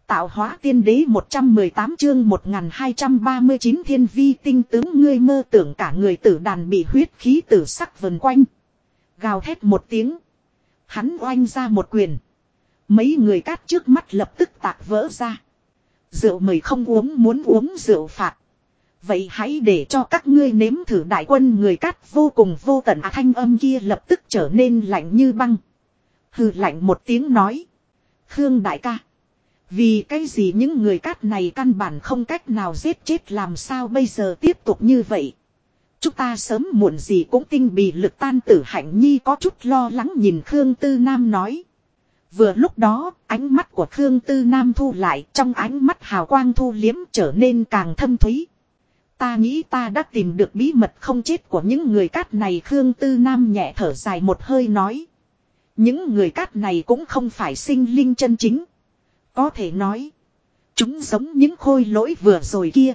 Tạo hóa tiên đế 118 chương 1239 thiên vi tinh tướng ngươi mơ tưởng cả người tử đàn bị huyết khí tử sắc vần quanh. Gào thét một tiếng. Hắn oanh ra một quyền. Mấy người cát trước mắt lập tức tạc vỡ ra. Rượu mời không uống muốn uống rượu phạt. Vậy hãy để cho các ngươi nếm thử đại quân người cát vô cùng vô tận thanh âm kia lập tức trở nên lạnh như băng. Hừ lạnh một tiếng nói. Khương đại ca. Vì cái gì những người cát này căn bản không cách nào giết chết làm sao bây giờ tiếp tục như vậy. Chúng ta sớm muộn gì cũng tinh bì lực tan tử Hạnh Nhi có chút lo lắng nhìn Khương Tư Nam nói. Vừa lúc đó ánh mắt của Khương Tư Nam thu lại trong ánh mắt hào quang thu liếm trở nên càng thâm thúy. Ta nghĩ ta đã tìm được bí mật không chết của những người cát này Khương Tư Nam nhẹ thở dài một hơi nói. Những người cát này cũng không phải sinh linh chân chính. Có thể nói. Chúng giống những khôi lỗi vừa rồi kia.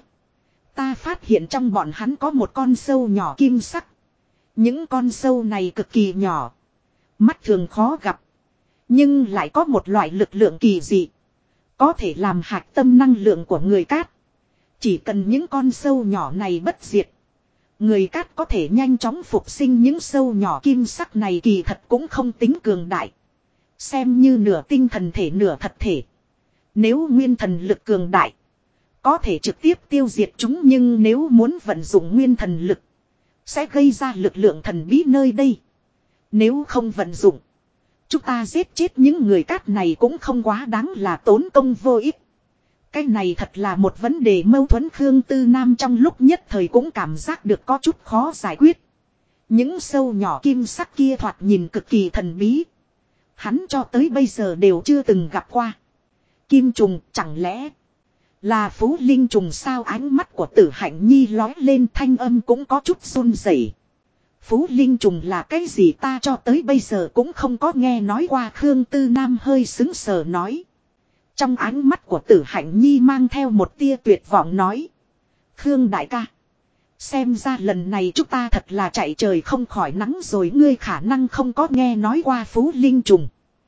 Ta phát hiện trong bọn hắn có một con sâu nhỏ kim sắc. Những con sâu này cực kỳ nhỏ. Mắt thường khó gặp. Nhưng lại có một loại lực lượng kỳ dị. Có thể làm hạch tâm năng lượng của người cát. Chỉ cần những con sâu nhỏ này bất diệt. Người cát có thể nhanh chóng phục sinh những sâu nhỏ kim sắc này kỳ thật cũng không tính cường đại. Xem như nửa tinh thần thể nửa thật thể. Nếu nguyên thần lực cường đại. Có thể trực tiếp tiêu diệt chúng nhưng nếu muốn vận dụng nguyên thần lực. Sẽ gây ra lực lượng thần bí nơi đây. Nếu không vận dụng. Chúng ta giết chết những người cát này cũng không quá đáng là tốn công vô ích. Cái này thật là một vấn đề mâu thuẫn Khương Tư Nam trong lúc nhất thời cũng cảm giác được có chút khó giải quyết. Những sâu nhỏ kim sắc kia thoạt nhìn cực kỳ thần bí. Hắn cho tới bây giờ đều chưa từng gặp qua. Kim trùng chẳng lẽ là Phú Linh trùng sao ánh mắt của Tử Hạnh Nhi lói lên thanh âm cũng có chút run rẩy. Phú Linh trùng là cái gì ta cho tới bây giờ cũng không có nghe nói qua Khương Tư Nam hơi sững sờ nói. Trong ánh mắt của Tử Hạnh Nhi mang theo một tia tuyệt vọng nói. Khương đại ca. Xem ra lần này chúng ta thật là chạy trời không khỏi nắng rồi ngươi khả năng không có nghe nói qua Phú Linh trùng.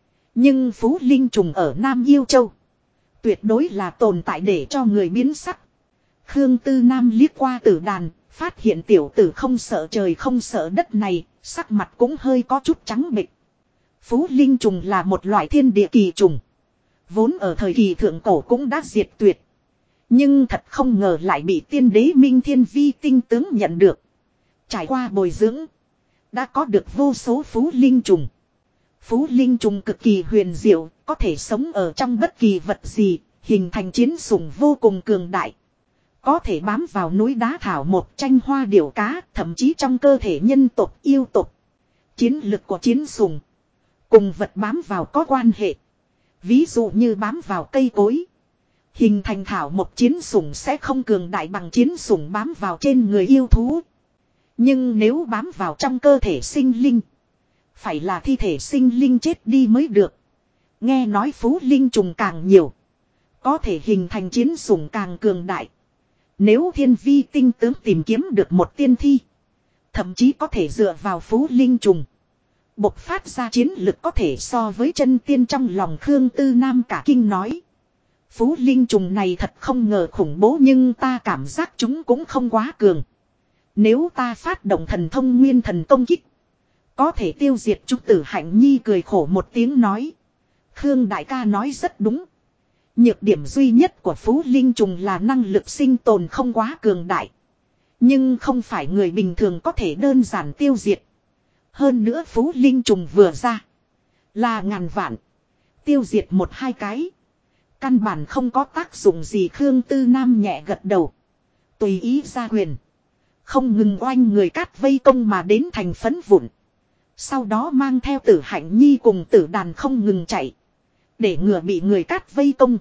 Nhưng Phú Linh trùng ở Nam Yêu Châu. Tuyệt đối là tồn tại để cho người biến sắc. Khương Tư Nam liếc qua tử đàn, phát hiện tiểu tử không sợ trời không sợ đất này, sắc mặt cũng hơi có chút trắng bệch. Phú Linh trùng là một loại thiên địa kỳ trùng. Vốn ở thời kỳ thượng cổ cũng đã diệt tuyệt. Nhưng thật không ngờ lại bị tiên đế Minh Thiên Vi tinh tướng nhận được. Trải qua bồi dưỡng. Đã có được vô số Phú Linh trùng. Phú Linh trùng cực kỳ huyền diệu. Có thể sống ở trong bất kỳ vật gì. Hình thành chiến sủng vô cùng cường đại. Có thể bám vào núi đá thảo một tranh hoa điểu cá. Thậm chí trong cơ thể nhân tộc yêu tộc. Chiến lực của chiến sủng. Cùng vật bám vào có quan hệ. Ví dụ như bám vào cây cối. Hình thành thảo một chiến sủng sẽ không cường đại bằng chiến sủng bám vào trên người yêu thú. Nhưng nếu bám vào trong cơ thể sinh linh. Phải là thi thể sinh linh chết đi mới được. Nghe nói Phú Linh trùng càng nhiều. Có thể hình thành chiến sủng càng cường đại. Nếu thiên vi tinh tướng tìm kiếm được một tiên thi. Thậm chí có thể dựa vào Phú Linh trùng. Bộc phát ra chiến lực có thể so với chân tiên trong lòng Khương Tư Nam cả kinh nói. Phú Linh trùng này thật không ngờ khủng bố nhưng ta cảm giác chúng cũng không quá cường. Nếu ta phát động thần thông nguyên thần công kích. Có thể tiêu diệt chúng Tử Hạnh Nhi cười khổ một tiếng nói. Khương đại ca nói rất đúng. Nhược điểm duy nhất của Phú Linh trùng là năng lực sinh tồn không quá cường đại. Nhưng không phải người bình thường có thể đơn giản tiêu diệt. Hơn nữa Phú Linh trùng vừa ra. Là ngàn vạn. Tiêu diệt một hai cái. Căn bản không có tác dụng gì Khương Tư Nam nhẹ gật đầu. Tùy ý ra quyền. Không ngừng oanh người cát vây công mà đến thành phấn vụn. Sau đó mang theo Tử Hạnh Nhi cùng tử đàn không ngừng chạy. Để ngừa bị người cát vây công.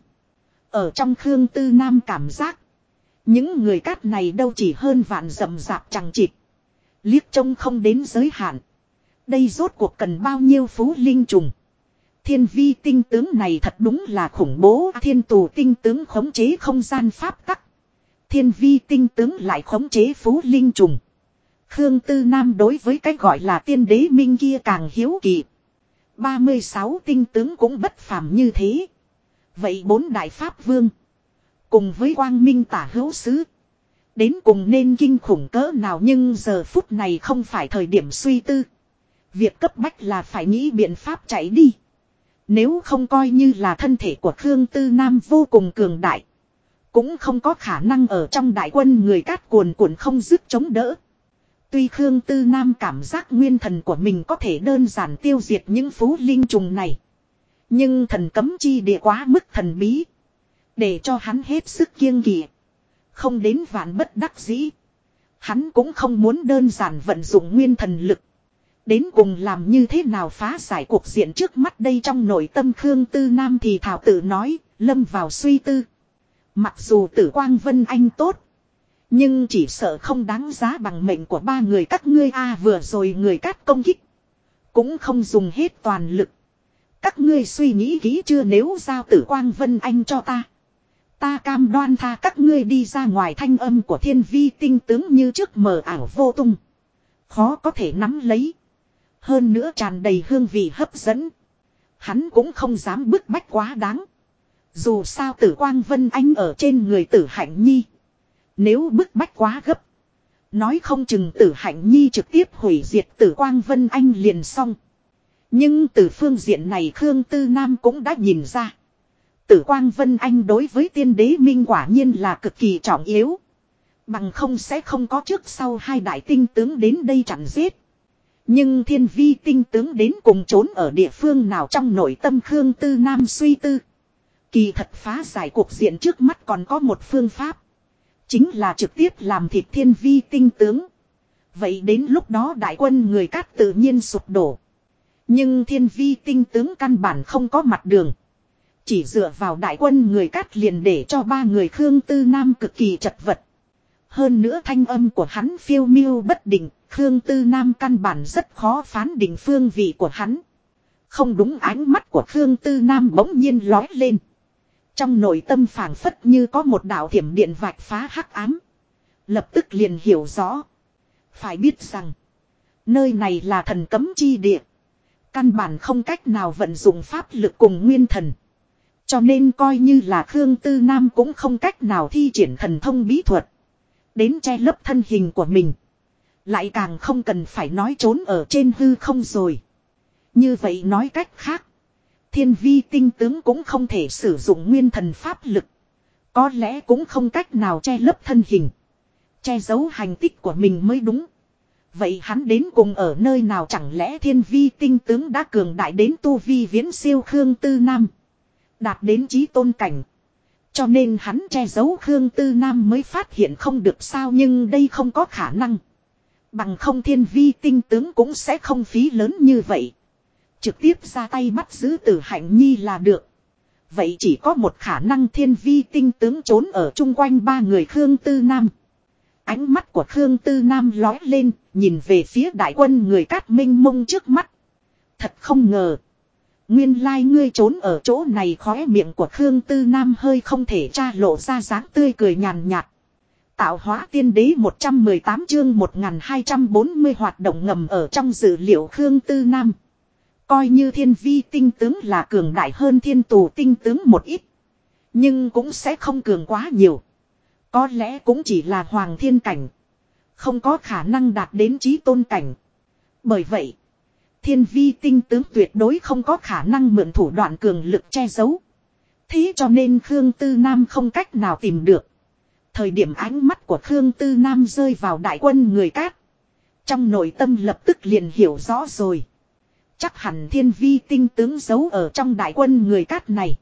Ở trong Khương Tư Nam cảm giác. Những người cát này đâu chỉ hơn vạn rậm rạp chẳng chịt. Liếc trông không đến giới hạn. Đây rốt cuộc cần bao nhiêu Phú Linh trùng. Thiên vi tinh tướng này thật đúng là khủng bố. Thiên tù tinh tướng khống chế không gian pháp tắc. Thiên vi tinh tướng lại khống chế Phú Linh trùng. Khương Tư Nam đối với cái gọi là tiên đế minh kia càng hiếu kỳ. 36 tinh tướng cũng bất phàm như thế. Vậy 4 đại pháp vương. Cùng với quang minh tả hữu sứ. Đến cùng nên kinh khủng cỡ nào, nhưng giờ phút này không phải thời điểm suy tư. Việc cấp bách là phải nghĩ biện pháp chạy đi. Nếu không coi như là thân thể của Khương Tư Nam vô cùng cường đại. Cũng không có khả năng ở trong đại quân người cát cuồn cuộn không dứt chống đỡ. Tuy Khương Tư Nam cảm giác nguyên thần của mình có thể đơn giản tiêu diệt những phú linh trùng này. Nhưng thần cấm chi địa quá mức thần bí. Để cho hắn hết sức kiêng kỵ. Không đến vạn bất đắc dĩ. Hắn cũng không muốn đơn giản vận dụng nguyên thần lực. Đến cùng làm như thế nào phá giải cuộc diện trước mắt đây, trong nội tâm Khương Tư Nam thì thảo tự nói, lâm vào suy tư. Mặc dù Tử Quang Vân Anh tốt. Nhưng chỉ sợ không đáng giá bằng mệnh của 3 người các ngươi a. Vừa rồi người cát công kích. Cũng không dùng hết toàn lực. Các ngươi suy nghĩ kỹ chưa, nếu giao Tử Quang Vân Anh cho ta. Ta cam đoan tha các ngươi đi ra ngoài. Thanh âm của Thiên Vi tinh tướng như trước mờ ảo vô tung. Khó có thể nắm lấy. Hơn nữa tràn đầy hương vị hấp dẫn. Hắn cũng không dám bức bách quá đáng. Dù sao Tử Quang Vân Anh ở trên người Tử Hạnh Nhi. Nếu bức bách quá gấp. Nói không chừng Tử Hạnh Nhi trực tiếp hủy diệt Tử Quang Vân Anh liền xong. Nhưng từ phương diện này Khương Tư Nam cũng đã nhìn ra. Tử Quang Vân Anh đối với tiên đế minh quả nhiên là cực kỳ trọng yếu. Bằng không sẽ không có trước sau 2 đại tinh tướng đến đây chặn giết. Nhưng Thiên Vi tinh tướng đến cùng trốn ở địa phương nào, trong nội tâm Khương Tư Nam suy tư. Kỳ thật phá giải cuộc diện trước mắt còn có một phương pháp. Chính là trực tiếp làm thịt Thiên Vi tinh tướng. Vậy đến lúc đó đại quân người cát tự nhiên sụp đổ. Nhưng Thiên Vi tinh tướng căn bản không có mặt đường. Chỉ dựa vào đại quân người cát liền để cho 3 người Khương Tư Nam cực kỳ chật vật. Hơn nữa thanh âm của hắn phiêu miêu bất định. Khương Tư Nam căn bản rất khó phán định phương vị của hắn. Không đúng, ánh mắt của Khương Tư Nam bỗng nhiên lói lên. Trong nội tâm phảng phất như có một đạo thiểm điện vạch phá hắc ám. Lập tức liền hiểu rõ. Phải biết rằng. Nơi này là thần cấm chi địa. Căn bản không cách nào vận dụng pháp lực cùng nguyên thần. Cho nên coi như là Khương Tư Nam cũng không cách nào thi triển thần thông bí thuật. Đến che lấp thân hình của mình. Lại càng không cần phải nói trốn ở trên hư không rồi. Như vậy nói cách khác. Thiên Vi tinh tướng cũng không thể sử dụng nguyên thần pháp lực. Có lẽ cũng không cách nào che lấp thân hình. Che giấu hành tích của mình mới đúng. Vậy hắn đến cùng ở nơi nào, chẳng lẽ Thiên Vi tinh tướng đã cường đại đến tu vi viễn siêu Khương Tư Nam. Đạt đến chí tôn cảnh. Cho nên hắn che giấu Khương Tư Nam mới phát hiện không được sao, nhưng đây không có khả năng. Bằng không Thiên Vi tinh tướng cũng sẽ không phí lớn như vậy. Trực tiếp ra tay bắt giữ Tử Hạnh Nhi là được. Vậy chỉ có một khả năng, Thiên Vi tinh tướng trốn ở chung quanh 3 người Khương Tư Nam. Ánh mắt của Khương Tư Nam lói lên, nhìn về phía đại quân người cát mênh mông trước mắt. Thật không ngờ. Nguyên lai ngươi trốn ở chỗ này, khóe miệng của Khương Tư Nam hơi không thể tra lộ ra dáng tươi cười nhàn nhạt. Tạo hóa tiên đế 118 chương 1240 hoạt động ngầm ở trong dữ liệu Khương Tư Nam. Coi như Thiên Vi tinh tướng là cường đại hơn Thiên Tù tinh tướng một ít. Nhưng cũng sẽ không cường quá nhiều. Có lẽ cũng chỉ là hoàng thiên cảnh. Không có khả năng đạt đến chí tôn cảnh. Bởi vậy, Thiên Vi tinh tướng tuyệt đối không có khả năng mượn thủ đoạn cường lực che giấu. Thế cho nên Khương Tư Nam không cách nào tìm được. Thời điểm ánh mắt của Khương Tư Nam rơi vào đại quân người cát. Trong nội tâm lập tức liền hiểu rõ rồi. Chắc hẳn Thiên Vi tinh tướng giấu ở trong đại quân người cát này.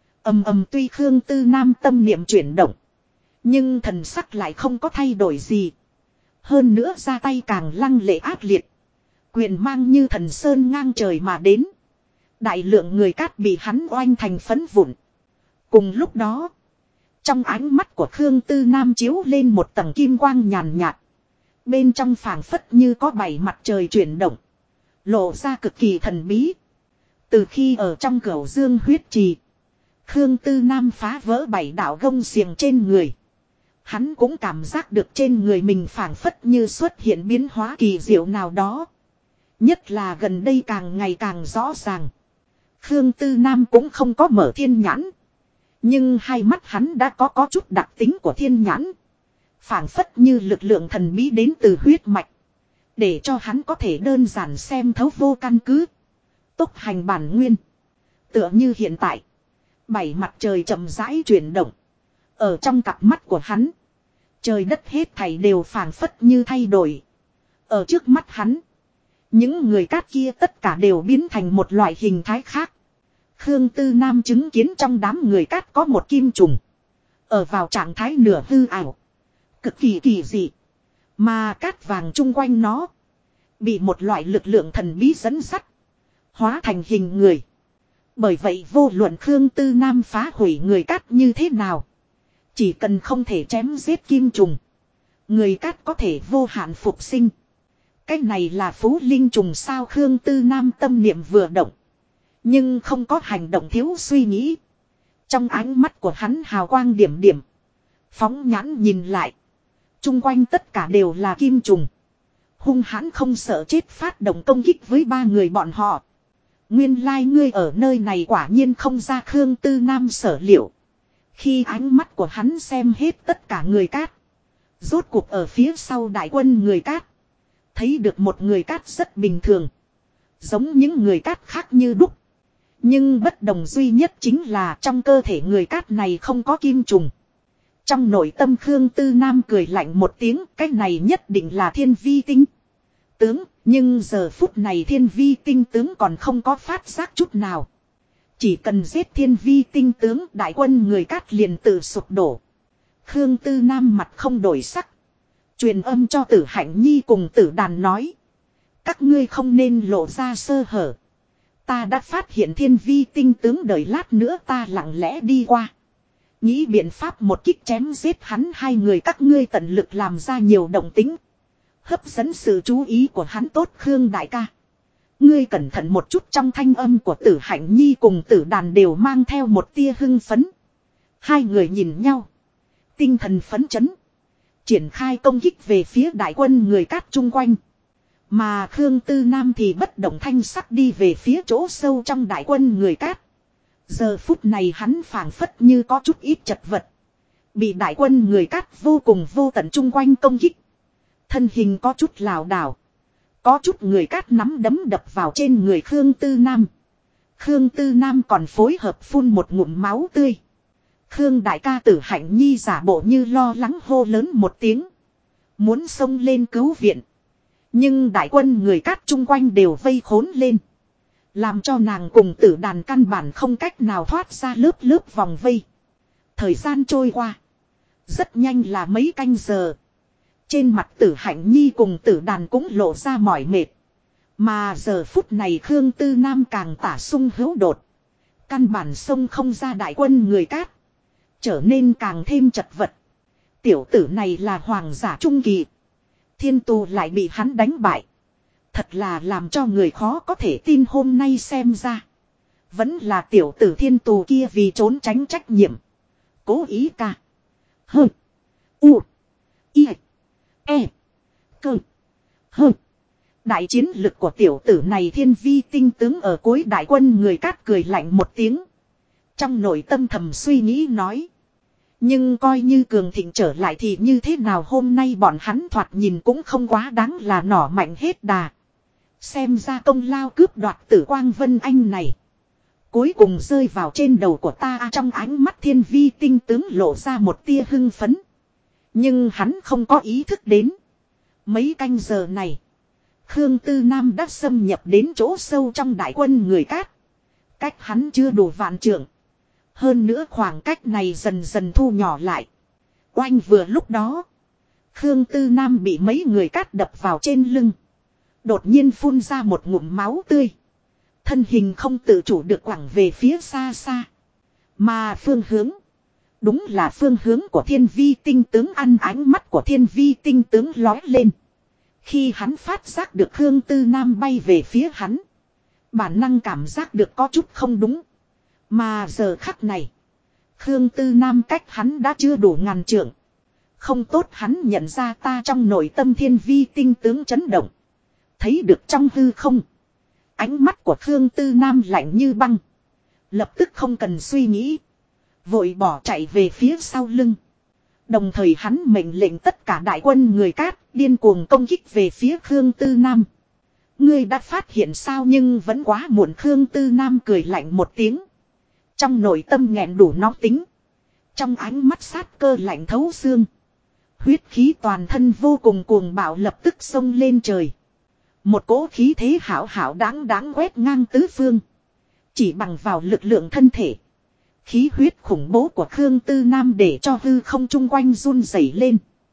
Tuy Khương Tư Nam tâm niệm chuyển động. Nhưng thần sắc lại không có thay đổi gì. Hơn nữa ra tay càng lăng lệ ác liệt. Quyền mang như thần sơn ngang trời mà đến. Đại lượng người cát bị hắn oanh thành phấn vụn. Cùng lúc đó, trong ánh mắt của Khương Tư Nam chiếu lên một tầng kim quang nhàn nhạt. Bên trong phảng phất như có 7 mặt trời chuyển động. Lộ ra cực kỳ thần bí. Từ khi ở trong Cửu Dương huyết trì, Khương Tư Nam phá vỡ 7 đạo gông xiềng trên người. Hắn cũng cảm giác được trên người mình phảng phất như xuất hiện biến hóa kỳ diệu nào đó. Nhất là gần đây càng ngày càng rõ ràng. Khương Tư Nam cũng không có mở thiên nhãn. Nhưng hai mắt hắn đã có chút đặc tính của thiên nhãn. Phảng phất như lực lượng thần bí đến từ huyết mạch. Để cho hắn có thể đơn giản xem thấu vô căn cứ. Tốc hành bản nguyên. Tựa như hiện tại. Bảy mặt trời chậm rãi chuyển động. Ở trong cặp mắt của hắn. Trời đất hết thảy đều phảng phất như thay đổi. Ở trước mắt hắn. Những người cát kia tất cả đều biến thành một loại hình thái khác. Khương Tư Nam chứng kiến trong đám người cát có một kim trùng. Ở vào trạng thái nửa hư ảo. Cực kỳ kỳ dị. Mà cát vàng chung quanh nó. Bị một loại lực lượng thần bí dẫn dắt. Hóa thành hình người. Bởi vậy vô luận Khương Tư Nam phá hủy người cát như thế nào. Chỉ cần không thể chém giết kim trùng. Người cát có thể vô hạn phục sinh. Cái này là phú linh trùng sao Khương Tư Nam tâm niệm vừa động. Nhưng không có hành động thiếu suy nghĩ. Trong ánh mắt của hắn hào quang điểm điểm. Phóng nhãn nhìn lại. Trung quanh tất cả đều là kim trùng. Hung hãn không sợ chết phát động công kích với ba người bọn họ. Nguyên lai ngươi ở nơi này quả nhiên không ra Khương Tư Nam sở liệu. Khi ánh mắt của hắn xem hết tất cả người cát. Rốt cuộc ở phía sau đại quân người cát. Thấy được một người cát rất bình thường. Giống những người cát khác như đúc. Nhưng bất đồng duy nhất chính là trong cơ thể người cát này không có kim trùng. Trong nội tâm Khương Tư Nam cười lạnh một tiếng. Cái này nhất định là thiên vi tinh tướng. Nhưng giờ phút này thiên vi tinh tướng còn không có phát giác chút nào. Chỉ cần giết thiên vi tinh tướng đại quân người cát liền tự sụp đổ. Khương Tư Nam mặt không đổi sắc. Truyền âm cho Tử Hạnh Nhi cùng Tử Đàn nói. Các ngươi không nên lộ ra sơ hở. Ta đã phát hiện thiên vi tinh tướng đợi lát nữa ta lặng lẽ đi qua. Nghĩ biện pháp một kích chém giết hắn hai người các ngươi tận lực làm ra nhiều động tính. Hấp dẫn sự chú ý của hắn tốt Khương đại ca. Ngươi cẩn thận một chút trong thanh âm của Tử Hạnh Nhi cùng Tử Đàn đều mang theo một tia hưng phấn. Hai người nhìn nhau. Tinh thần phấn chấn. Triển khai công kích về phía đại quân người cát chung quanh. Mà Khương Tư Nam thì bất động thanh sắc đi về phía chỗ sâu trong đại quân người cát. Giờ phút này hắn phảng phất như có chút ít chật vật. Bị đại quân người cát vô cùng vô tận chung quanh công kích. Thân hình có chút lảo đảo. Có chút người cát nắm đấm đập vào trên người Khương Tư Nam. Khương Tư Nam còn phối hợp phun một ngụm máu tươi. Khương đại ca Tử Hạnh Nhi giả bộ như lo lắng hô lớn một tiếng. Muốn xông lên cứu viện. Nhưng đại quân người cát chung quanh đều vây khốn lên. Làm cho nàng cùng Tử Đàn căn bản không cách nào thoát ra lớp lớp vòng vây. Thời gian trôi qua. Rất nhanh là mấy canh giờ. Trên mặt Tử Hạnh Nhi cùng Tử Đàn cũng lộ ra mỏi mệt. Mà giờ phút này Khương Tư Nam càng tả sung hữu đột. Căn bản xông không ra đại quân người cát. Trở nên càng thêm chật vật. Tiểu tử này là hoàng giả trung kỳ. Thiên tù lại bị hắn đánh bại. Thật là làm cho người khó có thể tin hôm nay xem ra. Vẫn là tiểu tử thiên tù kia vì trốn tránh trách nhiệm. Cố ý ca. Hơ. U. I. E. Cơ. Hơ. Đại chiến lực của tiểu tử này thiên vi tinh tướng ở cuối đại quân người cát cười lạnh một tiếng. Trong nội tâm thầm suy nghĩ nói. Nhưng coi như cường thịnh trở lại thì như thế nào hôm nay bọn hắn thoạt nhìn cũng không quá đáng là nỏ mạnh hết đà. Xem ra công lao cướp đoạt Tử Quang Vân Anh này. Cuối cùng rơi vào trên đầu của ta trong ánh mắt thiên vi tinh tướng lộ ra một tia hưng phấn. Nhưng hắn không có ý thức đến. Mấy canh giờ này. Khương Tư Nam đã xâm nhập đến chỗ sâu trong đại quân người cát. Cách hắn chưa đủ vạn trượng. Hơn nữa khoảng cách này dần dần thu nhỏ lại. Oanh vừa lúc đó. Khương Tư Nam bị mấy người cát đập vào trên lưng. Đột nhiên phun ra một ngụm máu tươi. Thân hình không tự chủ được quẳng về phía xa xa. Mà phương hướng. Đúng là phương hướng của thiên vi tinh tướng ăn ánh mắt của thiên vi tinh tướng lói lên. Khi hắn phát giác được Khương Tư Nam bay về phía hắn. Bản năng cảm giác được có chút không đúng. Mà giờ khắc này. Khương Tư Nam cách hắn đã chưa đủ ngàn trượng. Không tốt hắn nhận ra ta trong nội tâm thiên vi tinh tướng chấn động. Thấy được trong hư không. Ánh mắt của Khương Tư Nam lạnh như băng. Lập tức không cần suy nghĩ. vội bỏ chạy về phía sau lưng. Đồng thời hắn mệnh lệnh tất cả đại quân người Cát điên cuồng công kích về phía Khương Tư Nam. Ngươi đã phát hiện sao, nhưng vẫn quá muộn. Khương Tư Nam cười lạnh một tiếng. Trong nội tâm nghẹn đủ nóng tính. Trong ánh mắt sát cơ lạnh thấu xương. Huyết khí toàn thân vô cùng cuồng bạo lập tức xông lên trời. Một cỗ khí thế hảo hảo đáng quét ngang tứ phương. Chỉ bằng vào lực lượng thân thể. Khí huyết khủng bố của Khương Tư Nam để cho hư không chung quanh run rẩy lên.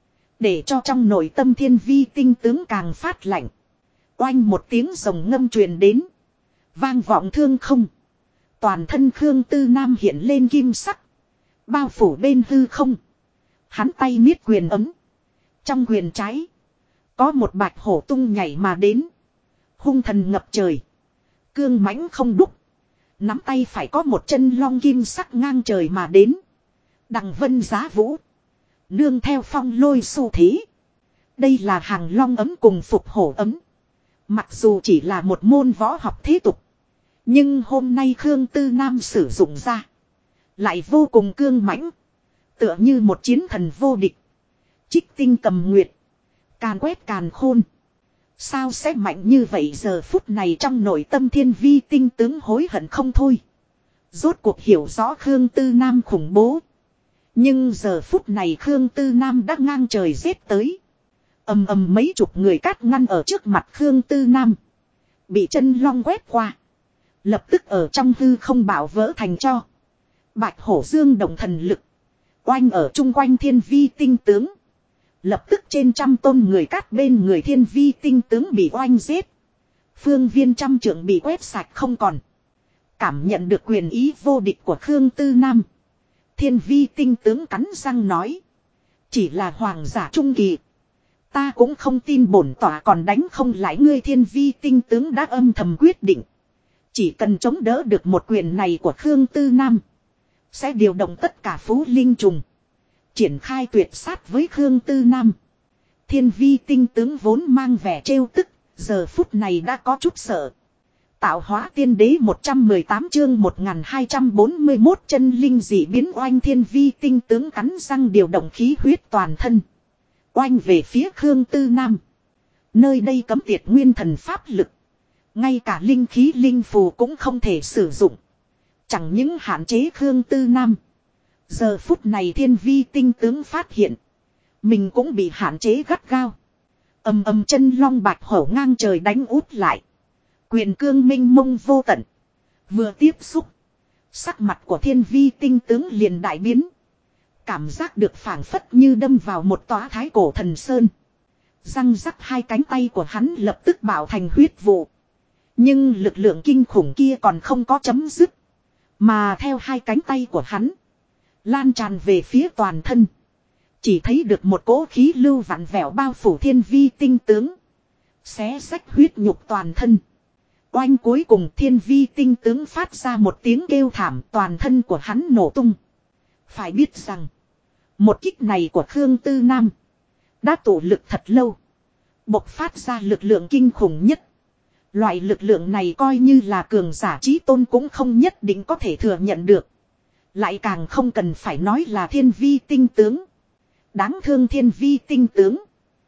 Để cho trong nội tâm thiên vi tinh tướng càng phát lạnh. Oanh một tiếng rồng ngâm truyền đến. Vang vọng thương không. Toàn thân Khương Tư Nam hiện lên kim sắc. Bao phủ bên hư không. Hắn tay niết quyền ấm. Trong quyền trái. Có một bạch hổ tung nhảy mà đến. Hung thần ngập trời. Cương mãnh không đúc. Nắm tay phải có một chân long kim sắc ngang trời mà đến. Đằng vân giá vũ. Nương theo phong lôi xu thế. Đây là hàng long ấm cùng phục hổ ấm. Mặc dù chỉ là một môn võ học thế tục. Nhưng hôm nay Khương Tư Nam sử dụng ra. Lại vô cùng cương mãnh. Tựa như một chiến thần vô địch. Trích tinh cầm nguyệt. Càn quét càn khôn. Sao sẽ mạnh như vậy? Giờ phút này trong nội tâm thiên vi tinh tướng hối hận không thôi. Rốt cuộc hiểu rõ Khương Tư Nam khủng bố. Nhưng giờ phút này Khương Tư Nam đã ngang trời giết tới. Ầm ầm mấy chục người Cát ngăn ở trước mặt Khương Tư Nam. Bị chân long quét qua. Lập tức ở trong hư không bạo vỡ thành cho. Bạch hổ dương động thần lực. Oanh ở chung quanh thiên vi tinh tướng. Lập tức trên trăm tôn người Cát bên người thiên vi tinh tướng bị oanh giết. Phương viên trăm trượng bị quét sạch không còn. Cảm nhận được quyền ý vô địch của Khương Tư Nam. Thiên vi tinh tướng cắn răng nói. Chỉ là hoàng giả trung kỳ. Ta cũng không tin bổn tỏa còn đánh không lại ngươi. Thiên vi tinh tướng đã âm thầm quyết định. Chỉ cần chống đỡ được một quyền này của Khương Tư Nam. Sẽ điều động tất cả phú linh trùng. Triển khai tuyệt sát với Khương Tư Nam. Thiên vi tinh tướng vốn mang vẻ trêu tức. Giờ phút này đã có chút sợ. Tạo hóa tiên đế 118 chương 1241 chân linh dị biến. Oanh thiên vi tinh tướng cắn răng điều động khí huyết toàn thân. Oanh về phía Khương Tư Nam. Nơi đây cấm tiệt nguyên thần pháp lực. Ngay cả linh khí linh phù cũng không thể sử dụng. Chẳng những hạn chế Khương Tư Nam. Giờ phút này thiên vi tinh tướng phát hiện. Mình cũng bị hạn chế gắt gao. Ầm ầm chân long bạch hổ ngang trời đánh út lại. Quyền cương minh mông vô tận. Vừa tiếp xúc. Sắc mặt của thiên vi tinh tướng liền đại biến. Cảm giác được phảng phất như đâm vào một tòa thái cổ thần sơn. Răng rắc hai cánh tay của hắn lập tức bạo thành huyết vụ. Nhưng lực lượng kinh khủng kia còn không có chấm dứt. Mà theo hai cánh tay của hắn. Lan tràn về phía toàn thân. Chỉ thấy được một cỗ khí lưu vặn vẹo bao phủ thiên vi tinh tướng. Xé xách huyết nhục toàn thân. Oanh cuối cùng thiên vi tinh tướng phát ra một tiếng kêu thảm, toàn thân của hắn nổ tung. Phải biết rằng. Một kích này của Khương Tư Nam. Đã tụ lực thật lâu. Bộc phát ra lực lượng kinh khủng nhất. Loại lực lượng này coi như là cường giả chí tôn cũng không nhất định có thể thừa nhận được. Lại càng không cần phải nói là thiên vi tinh tướng. Đáng thương thiên vi tinh tướng.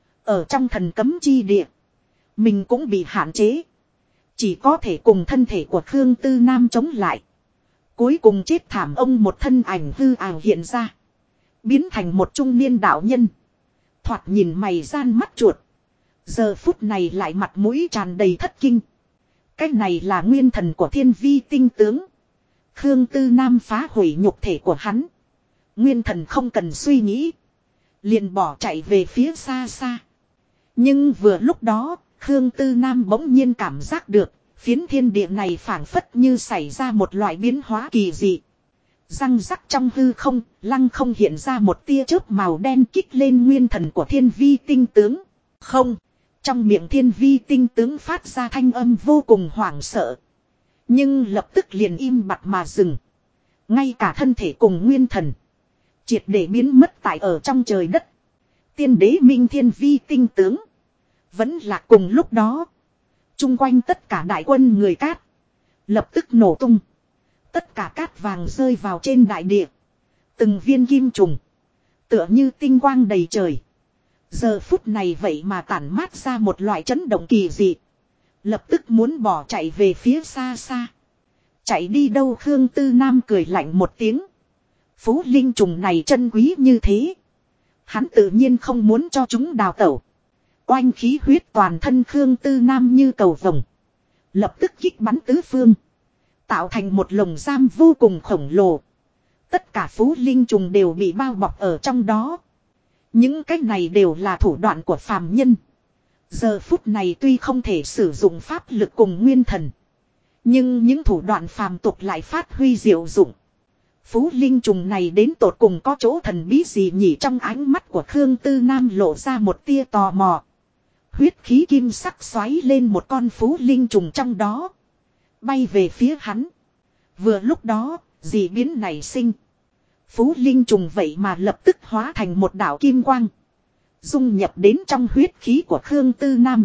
Ở trong thần cấm chi địa. Mình cũng bị hạn chế. Chỉ có thể cùng thân thể của Khương Tư Nam chống lại. Cuối cùng chết thảm. Ông một thân ảnh hư ảo hiện ra. Biến thành một trung niên đạo nhân. Thoạt nhìn mày gian mắt chuột. Giờ phút này lại mặt mũi tràn đầy thất kinh. Cái này là nguyên thần của thiên vi tinh tướng. Khương Tư Nam phá hủy nhục thể của hắn. Nguyên thần không cần suy nghĩ. Liền bỏ chạy về phía xa xa. Nhưng vừa lúc đó, Khương Tư Nam bỗng nhiên cảm giác được, phiến thiên địa này phảng phất như xảy ra một loại biến hóa kỳ dị. Răng rắc trong hư không, lăng không hiện ra một tia chớp màu đen kích lên nguyên thần của thiên vi tinh tướng. Không, trong miệng thiên vi tinh tướng phát ra thanh âm vô cùng hoảng sợ. Nhưng lập tức liền im bặt mà dừng. Ngay cả thân thể cùng nguyên thần. Triệt để biến mất tại ở trong trời đất. Tiên đế minh thiên vi tinh tướng. Vẫn là cùng lúc đó. Trung quanh tất cả đại quân người Cát. Lập tức nổ tung. Tất cả cát vàng rơi vào trên đại địa. Từng viên kim trùng. Tựa như tinh quang đầy trời. Giờ phút này vậy mà tản mát ra một loại chấn động kỳ dị. Lập tức muốn bỏ chạy về phía xa xa. Chạy đi đâu Khương Tư Nam cười lạnh một tiếng. Phú linh trùng này chân quý như thế. Hắn tự nhiên không muốn cho chúng đào tẩu. Oanh khí huyết toàn thân Khương Tư Nam như cầu vồng. Lập tức kích bắn tứ phương. Tạo thành một lồng giam vô cùng khổng lồ. Tất cả phú linh trùng đều bị bao bọc ở trong đó. Những cách này đều là thủ đoạn của phàm nhân. Giờ phút này tuy không thể sử dụng pháp lực cùng nguyên thần. Nhưng những thủ đoạn phàm tục lại phát huy diệu dụng. Phú linh trùng này đến tột cùng có chỗ thần bí gì nhỉ, trong ánh mắt của Khương Tư Nam lộ ra một tia tò mò. Huyết khí kim sắc xoáy lên một con phú linh trùng trong đó. Bay về phía hắn. Vừa lúc đó, dị biến nảy sinh. Phú linh trùng vậy mà lập tức hóa thành một đạo kim quang. Dung nhập đến trong huyết khí của Khương Tư Nam.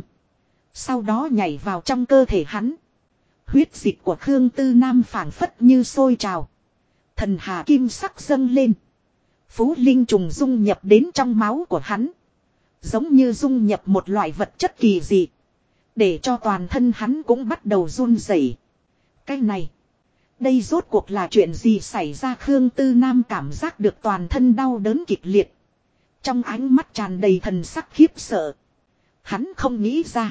Sau đó nhảy vào trong cơ thể hắn. Huyết dịch của Khương Tư Nam phảng phất như sôi trào. Thần hà kim sắc dâng lên. Phú linh trùng dung nhập đến trong máu của hắn. Giống như dung nhập một loại vật chất kỳ dị. Để cho toàn thân hắn cũng bắt đầu run rẩy. Cái này. Đây rốt cuộc là chuyện gì xảy ra, Khương Tư Nam cảm giác được toàn thân đau đớn kịch liệt. Trong ánh mắt tràn đầy thần sắc khiếp sợ. Hắn không nghĩ ra.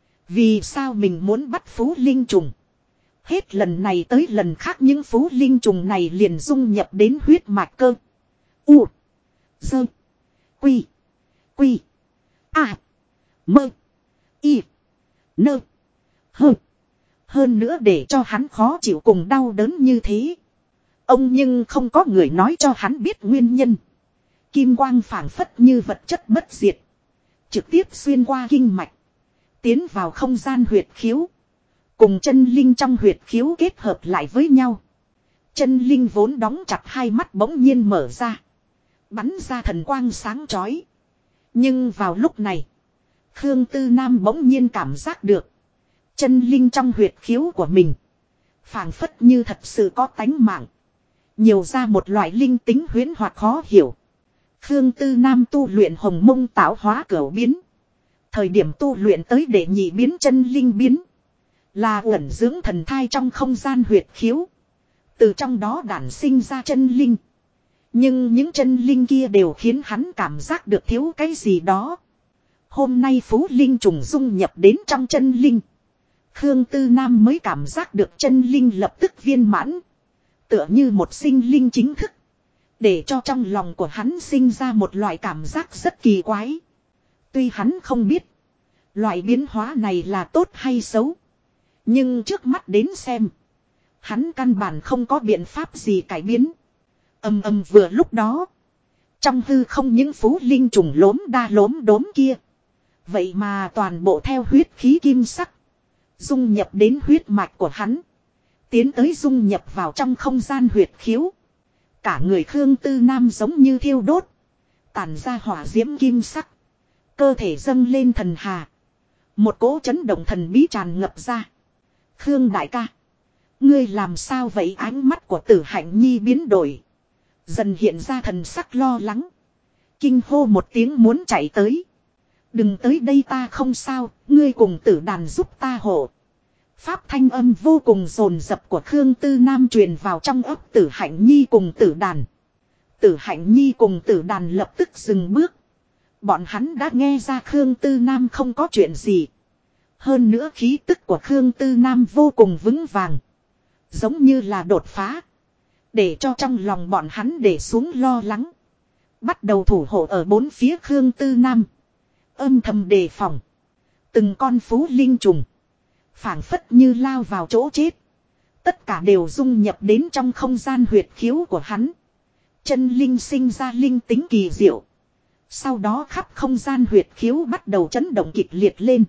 Vì sao mình muốn bắt phú linh trùng. Hết lần này tới lần khác những phú linh trùng này liền dung nhập đến huyết mạch cơ. U. Dơ. Quy. Quy. A. Mơ. Y. Nơ. Hơ. Hơn nữa để cho hắn khó chịu cùng đau đớn như thế. Ông nhưng không có người nói cho hắn biết nguyên nhân. Kim quang phảng phất như vật chất bất diệt. Trực tiếp xuyên qua kinh mạch. Tiến vào không gian huyệt khiếu. Cùng chân linh trong huyệt khiếu kết hợp lại với nhau. Chân linh vốn đóng chặt hai mắt bỗng nhiên mở ra. Bắn ra thần quang sáng chói. Nhưng vào lúc này. Khương Tư Nam bỗng nhiên cảm giác được. Chân linh trong huyệt khiếu của mình. Phảng phất như thật sự có tánh mạng. Nhiều ra một loại linh tính huyễn hoặc khó hiểu. Khương Tư Nam tu luyện hồng mông tạo hóa cửu biến. Thời điểm tu luyện tới đệ nhị biến chân linh biến. Là ẩn dưỡng thần thai trong không gian huyệt khiếu. Từ trong đó đản sinh ra chân linh. Nhưng những chân linh kia đều khiến hắn cảm giác được thiếu cái gì đó. Hôm nay phú linh trùng dung nhập đến trong chân linh. Khương Tư Nam mới cảm giác được chân linh lập tức viên mãn. Tựa như một sinh linh chính thức. Để cho trong lòng của hắn sinh ra một loại cảm giác rất kỳ quái. Tuy hắn không biết. Loại biến hóa này là tốt hay xấu. Nhưng trước mắt đến xem. Hắn căn bản không có biện pháp gì cải biến. Ầm ầm vừa lúc đó. Trong hư không những phú linh trùng lốm đa lốm đốm kia. Vậy mà toàn bộ theo huyết khí kim sắc. Dung nhập đến huyết mạch của hắn. Tiến tới dung nhập vào trong không gian huyệt khiếu. Cả người Khương Tư Nam giống như thiêu đốt. Tản ra hỏa diễm kim sắc. Cơ thể dâng lên thần hà. Một cỗ chấn động thần bí tràn ngập ra. Khương đại ca. Ngươi làm sao vậy, ánh mắt của Tử Hạnh Nhi biến đổi. Dần hiện ra thần sắc lo lắng. Kinh hô một tiếng muốn chạy tới. Đừng tới đây, ta không sao, ngươi cùng Tử Đàn giúp ta hộ. Pháp thanh âm vô cùng dồn dập của Khương Tư Nam truyền vào trong ấp Tử Hạnh Nhi cùng Tử Đàn. Tử Hạnh Nhi cùng Tử Đàn lập tức dừng bước. Bọn hắn đã nghe ra Khương Tư Nam không có chuyện gì. Hơn nữa khí tức của Khương Tư Nam vô cùng vững vàng. Giống như là đột phá. Để cho trong lòng bọn hắn để xuống lo lắng. Bắt đầu thủ hộ ở bốn phía Khương Tư Nam. Âm thầm đề phòng. Từng con phú linh trùng. Phảng phất như lao vào chỗ chết. Tất cả đều dung nhập đến trong không gian huyệt khiếu của hắn. Chân linh sinh ra linh tính kỳ diệu. Sau đó khắp không gian huyệt khiếu bắt đầu chấn động kịch liệt lên.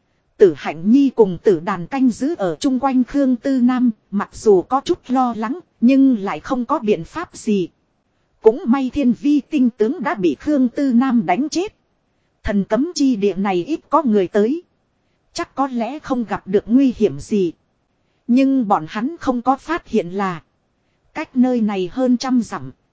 Tử Hạnh Nhi cùng Tử Đàn canh giữ ở chung quanh Khương Tư Nam, mặc dù có chút lo lắng, nhưng lại không có biện pháp gì. Cũng may Thiên Vi tinh tướng đã bị Khương Tư Nam đánh chết. Thần cấm chi địa này ít có người tới. Chắc có lẽ không gặp được nguy hiểm gì. Nhưng bọn hắn không có phát hiện là cách nơi này hơn trăm dặm.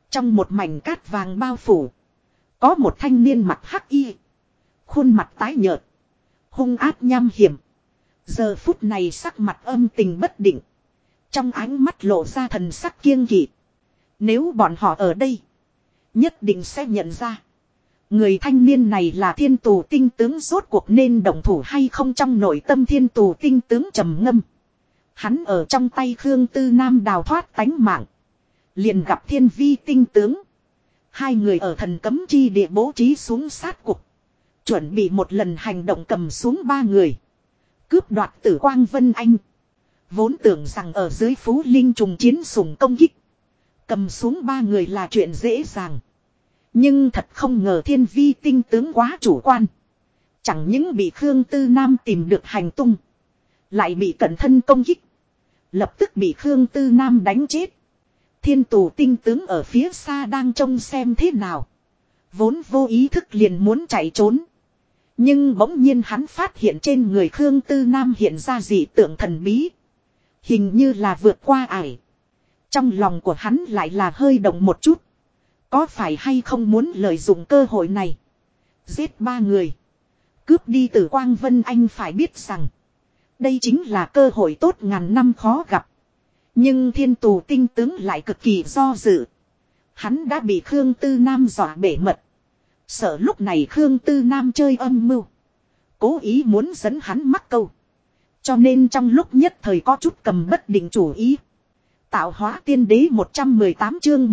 Trong một mảnh cát vàng bao phủ. Có một thanh niên mặc hắc y. Khuôn mặt tái nhợt. Hung ác nham hiểm. Giờ phút này sắc mặt âm tình bất định. Trong ánh mắt lộ ra thần sắc kiêng kỵ. Nếu bọn họ ở đây. Nhất định sẽ nhận ra. Người thanh niên này là thiên tù tinh tướng, rốt cuộc nên động thủ hay không. Trong nội tâm thiên tù tinh tướng trầm ngâm. Hắn ở trong tay Khương Tư Nam đào thoát tánh mạng. Liền gặp thiên vi tinh tướng. Hai người ở thần cấm chi địa bố trí xuống sát cục. Chuẩn bị một lần hành động cầm xuống ba người. Cướp đoạt Tử Quang Vân Anh. Vốn tưởng rằng ở dưới Phú Linh trùng chiến sủng công kích. Cầm xuống ba người là chuyện dễ dàng. Nhưng thật không ngờ thiên vi tinh tướng quá chủ quan. Chẳng những bị Khương Tư Nam tìm được hành tung. Lại bị cận thân công kích. Lập tức bị Khương Tư Nam đánh chết. Thiên tù tinh tướng ở phía xa đang trông xem thế nào. Vốn vô ý thức liền muốn chạy trốn. Nhưng bỗng nhiên hắn phát hiện trên người Khương Tư Nam hiện ra dị tượng thần bí. Hình như là vượt qua ải. Trong lòng của hắn lại là hơi động một chút. Có phải hay không muốn lợi dụng cơ hội này. Giết ba người. Cướp đi Tử Quang Vân Anh, phải biết rằng. Đây chính là cơ hội tốt ngàn năm khó gặp. Nhưng thiên tù tinh tướng lại cực kỳ do dự. Hắn đã bị Khương Tư Nam dọa bể mật. Sợ lúc này Khương Tư Nam chơi âm mưu. Cố ý muốn dẫn hắn mắc câu. Cho nên trong lúc nhất thời có chút cầm bất định chủ ý. Tạo hóa tiên đế 118 chương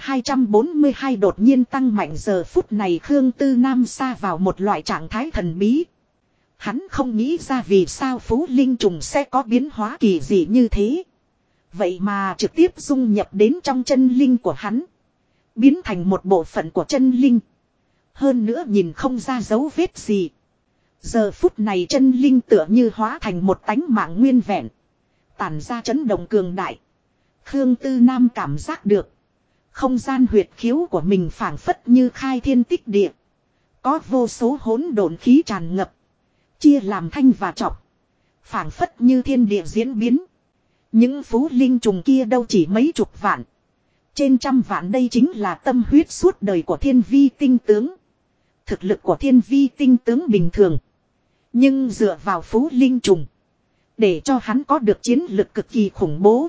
1242 đột nhiên tăng mạnh. Giờ phút này Khương Tư Nam sa vào một loại trạng thái thần bí. Hắn không nghĩ ra vì sao Phú Linh trùng sẽ có biến hóa kỳ dị như thế. Vậy mà trực tiếp dung nhập đến trong chân linh của hắn. Biến thành một bộ phận của chân linh. Hơn nữa nhìn không ra dấu vết gì. Giờ phút này chân linh tựa như hóa thành một tánh mạng nguyên vẹn. Tản ra chấn động cường đại. Khương Tư Nam cảm giác được. Không gian huyệt khiếu của mình phảng phất như khai thiên tích địa. Có vô số hỗn độn khí tràn ngập. Chia làm thanh và trọc. Phảng phất như thiên địa diễn biến. Những phú linh trùng kia đâu chỉ mấy chục vạn. Trên trăm vạn, đây chính là tâm huyết suốt đời của thiên vi tinh tướng. Thực lực của thiên vi tinh tướng bình thường. Nhưng dựa vào phú linh trùng. Để cho hắn có được chiến lực cực kỳ khủng bố.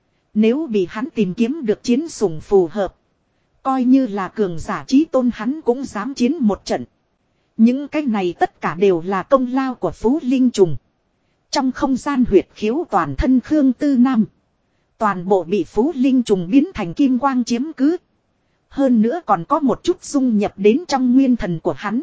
Nếu bị hắn tìm kiếm được chiến sủng phù hợp. Coi như là cường giả chí tôn hắn cũng dám chiến một trận. Những cái này tất cả đều là công lao của phú linh trùng. Trong không gian huyệt khiếu toàn thân Khương Tư Nam. Toàn bộ bị phú linh trùng biến thành kim quang chiếm cứ. Hơn nữa còn có một chút dung nhập đến trong nguyên thần của hắn.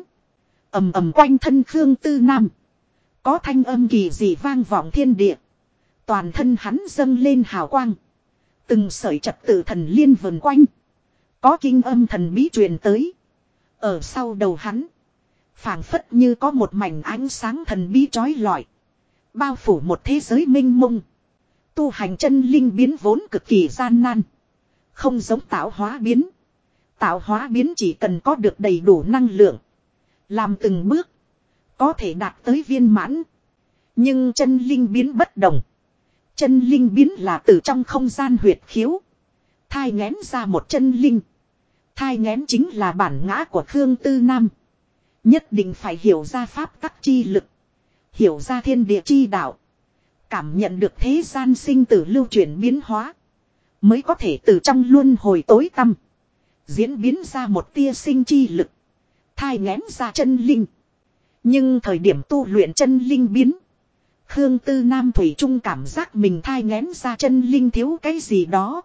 Ầm ầm quanh thân Khương Tư Nam. Có thanh âm kỳ dị vang vọng thiên địa. Toàn thân hắn dâng lên hào quang. Từng sợi trật tự thần liên vần quanh. Có kinh âm thần bí truyền tới. Ở sau đầu hắn. Phảng phất như có một mảnh ánh sáng thần bí chói lọi. Bao phủ một thế giới mênh mông. Tu hành chân linh biến vốn cực kỳ gian nan. Không giống tạo hóa biến. Tạo hóa biến chỉ cần có được đầy đủ năng lượng. Làm từng bước. Có thể đạt tới viên mãn. Nhưng chân linh biến bất đồng. Chân linh biến là từ trong không gian huyệt khiếu. Thai nghén ra một chân linh. Thai nghén chính là bản ngã của Khương Tư Nam. Nhất định phải hiểu ra pháp tắc chi lực. Hiểu ra thiên địa chi đạo. Cảm nhận được thế gian sinh tử lưu chuyển biến hóa. Mới có thể từ trong luân hồi tối tăm. Diễn biến ra một tia sinh chi lực. Thai nghén ra chân linh. Nhưng thời điểm tu luyện chân linh biến. Khương Tư Nam thủy chung cảm giác mình thai nghén ra chân linh thiếu cái gì đó.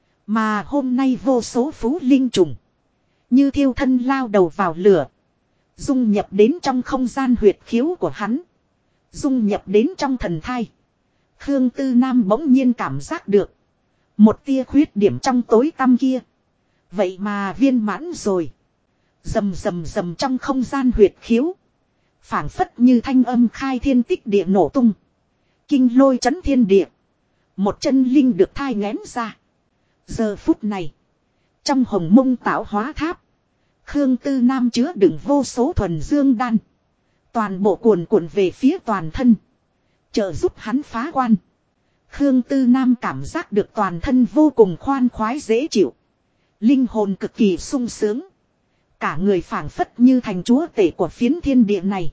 Mà hôm nay vô số phú linh trùng. Như thiêu thân lao đầu vào lửa. Dung nhập đến trong không gian huyệt khiếu của hắn. Dung nhập đến trong thần thai. Khương Tư Nam bỗng nhiên cảm giác được. Một tia khuyết điểm trong tối tăm kia. Vậy mà viên mãn rồi. Rầm rầm rầm trong không gian huyệt khiếu. Phảng phất như thanh âm khai thiên tích địa nổ tung. Kinh lôi chấn thiên địa. Một chân linh được thai nghén ra. Giờ phút này. Trong hồng mông tạo hóa tháp. Khương Tư Nam chứa đựng vô số thuần dương đan. Toàn bộ cuồn cuộn về phía toàn thân. Trợ giúp hắn phá quan. Khương Tư Nam cảm giác được toàn thân vô cùng khoan khoái dễ chịu. Linh hồn cực kỳ sung sướng. Cả người phảng phất như thành chúa tể của phiến thiên địa này.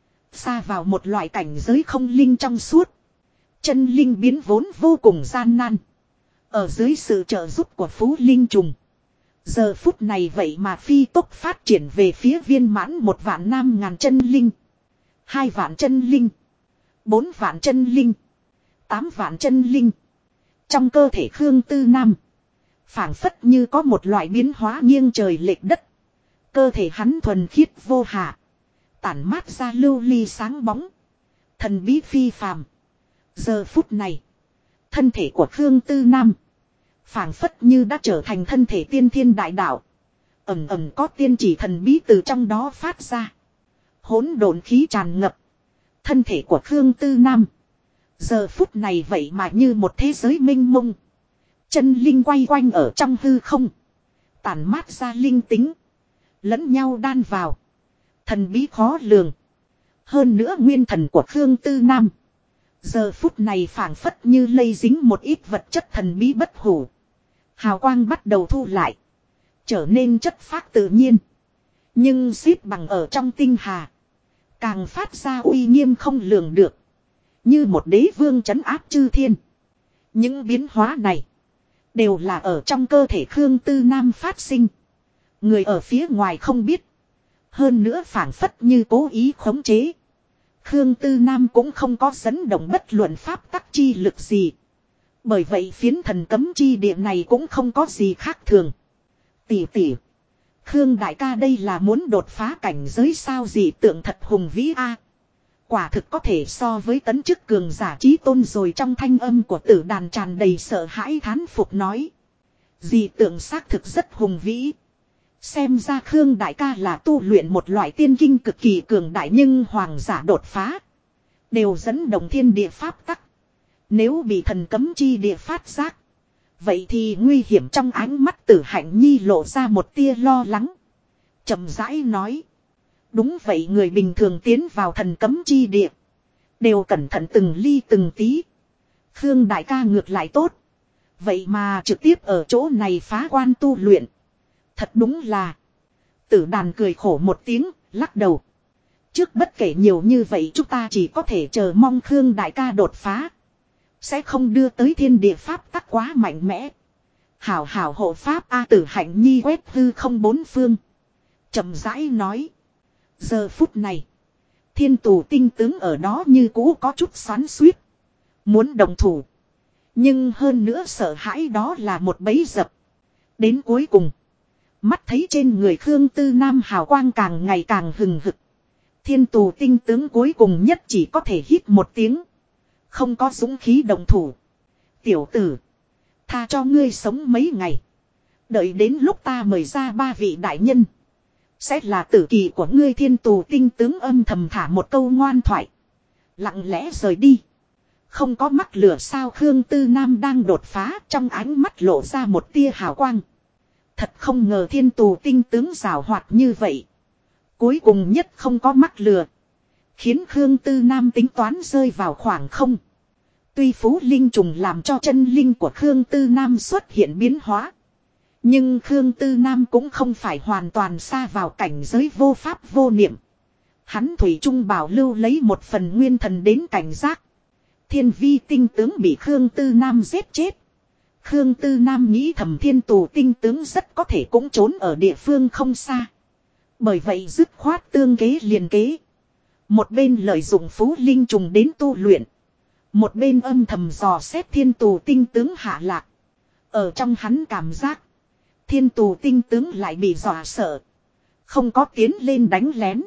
Xa vào một loại cảnh giới không linh trong suốt. Chân linh biến vốn vô cùng gian nan. Ở dưới sự trợ giúp của Phú Linh trùng. Giờ phút này vậy mà phi tốc phát triển về phía viên mãn 1.000.000 chân linh. 2.000.000 chân linh. 4.000.000 chân linh. 8.000.000 chân linh. Trong cơ thể Khương Tư Nam. Phảng phất như có một loại biến hóa nghiêng trời lệch đất. Cơ thể hắn thuần khiết vô hạ. Tản mát ra lưu ly sáng bóng. Thần bí phi phàm. Giờ phút này. Thân thể của Khương Tư Nam. Phảng phất như đã trở thành thân thể tiên thiên đại đạo. Ẩm ẩm có tiên chỉ thần bí từ trong đó phát ra. Hỗn độn khí tràn ngập. Thân thể của Khương Tư Nam. Giờ phút này vậy mà như một thế giới mênh mông. Chân linh quay quanh ở trong hư không. Tản mát ra linh tính. Lẫn nhau đan vào. Thần bí khó lường. Hơn nữa nguyên thần của Khương Tư Nam. Giờ phút này phảng phất như lây dính một ít vật chất thần bí bất hủ. Hào quang bắt đầu thu lại. Trở nên chất phác tự nhiên. Nhưng xếp bằng ở trong tinh hà. Càng phát ra uy nghiêm không lường được. Như một đế vương trấn áp chư thiên. Những biến hóa này. Đều là ở trong cơ thể Khương Tư Nam phát sinh. Người ở phía ngoài không biết. Hơn nữa phảng phất như cố ý khống chế. Khương Tư Nam cũng không có dẫn động bất luận pháp tắc chi lực gì. Bởi vậy phiến thần cấm chi địa này cũng không có gì khác thường. Tỷ tỷ. Khương đại ca đây là muốn đột phá cảnh giới sao dị tượng thật hùng vĩ a. Quả thực có thể so với tấn chức cường giả chí tôn rồi trong thanh âm của tử đàn tràn đầy sợ hãi thán phục nói. Dị tượng xác thực rất hùng vĩ. Xem ra Khương đại ca là tu luyện một loại tiên kinh cực kỳ cường đại nhưng hoàng giả đột phá. Đều dẫn động thiên địa pháp tắc. Nếu bị thần cấm chi địa phát giác. Vậy thì nguy hiểm trong ánh mắt Tử Hạnh Nhi lộ ra một tia lo lắng. Chậm rãi nói. Đúng vậy người bình thường tiến vào thần cấm chi địa. Đều cẩn thận từng ly từng tí. Khương đại ca ngược lại tốt. Vậy mà trực tiếp ở chỗ này phá quan tu luyện. Thật đúng là. Tử đàn cười khổ một tiếng, lắc đầu. Trước bất kể nhiều như vậy chúng ta chỉ có thể chờ mong Khương đại ca đột phá. Sẽ không đưa tới thiên địa pháp tắc quá mạnh mẽ. Hảo hảo hộ pháp A Tử Hạnh Nhi quét hư không bốn phương. Chậm rãi nói. Giờ phút này. Thiên tù tinh tướng ở đó như cũ có chút xoắn xuýt. Muốn đồng thủ. Nhưng hơn nữa sợ hãi đó là một bẫy dập. Đến cuối cùng. Mắt thấy trên người Khương Tư Nam hào quang càng ngày càng hừng hực. Thiên tù tinh tướng cuối cùng nhất chỉ có thể hít một tiếng. Không có dũng khí đồng thủ. Tiểu tử. Tha cho ngươi sống mấy ngày. Đợi đến lúc ta mời ra 3 vị đại nhân. Sẽ là tử kỳ của ngươi thiên tù tinh tướng âm thầm thả một câu ngoan thoại. Lặng lẽ rời đi. Không có mắc lửa sao Khương Tư Nam đang đột phá trong ánh mắt lộ ra một tia hào quang. Thật không ngờ thiên tù tinh tướng giảo hoạt như vậy. Cuối cùng nhất không có mắc lừa. Khiến Khương Tư Nam tính toán rơi vào khoảng không. Tuy Phú Linh trùng làm cho chân linh của Khương Tư Nam xuất hiện biến hóa. Nhưng Khương Tư Nam cũng không phải hoàn toàn xa vào cảnh giới vô pháp vô niệm. Hắn thủy chung bảo lưu lấy một phần nguyên thần đến cảnh giác. Thiên vi tinh tướng bị Khương Tư Nam giết chết. Khương Tư Nam nghĩ thầm thiên tù tinh tướng rất có thể cũng trốn ở địa phương không xa. Bởi vậy dứt khoát tương kế liền kế. Một bên lợi dụng Phú Linh trùng đến tu luyện. Một bên âm thầm dò xét thiên tù tinh tướng hạ lạc. Ở trong hắn cảm giác. Thiên tù tinh tướng lại bị dọa sợ. Không có tiến lên đánh lén.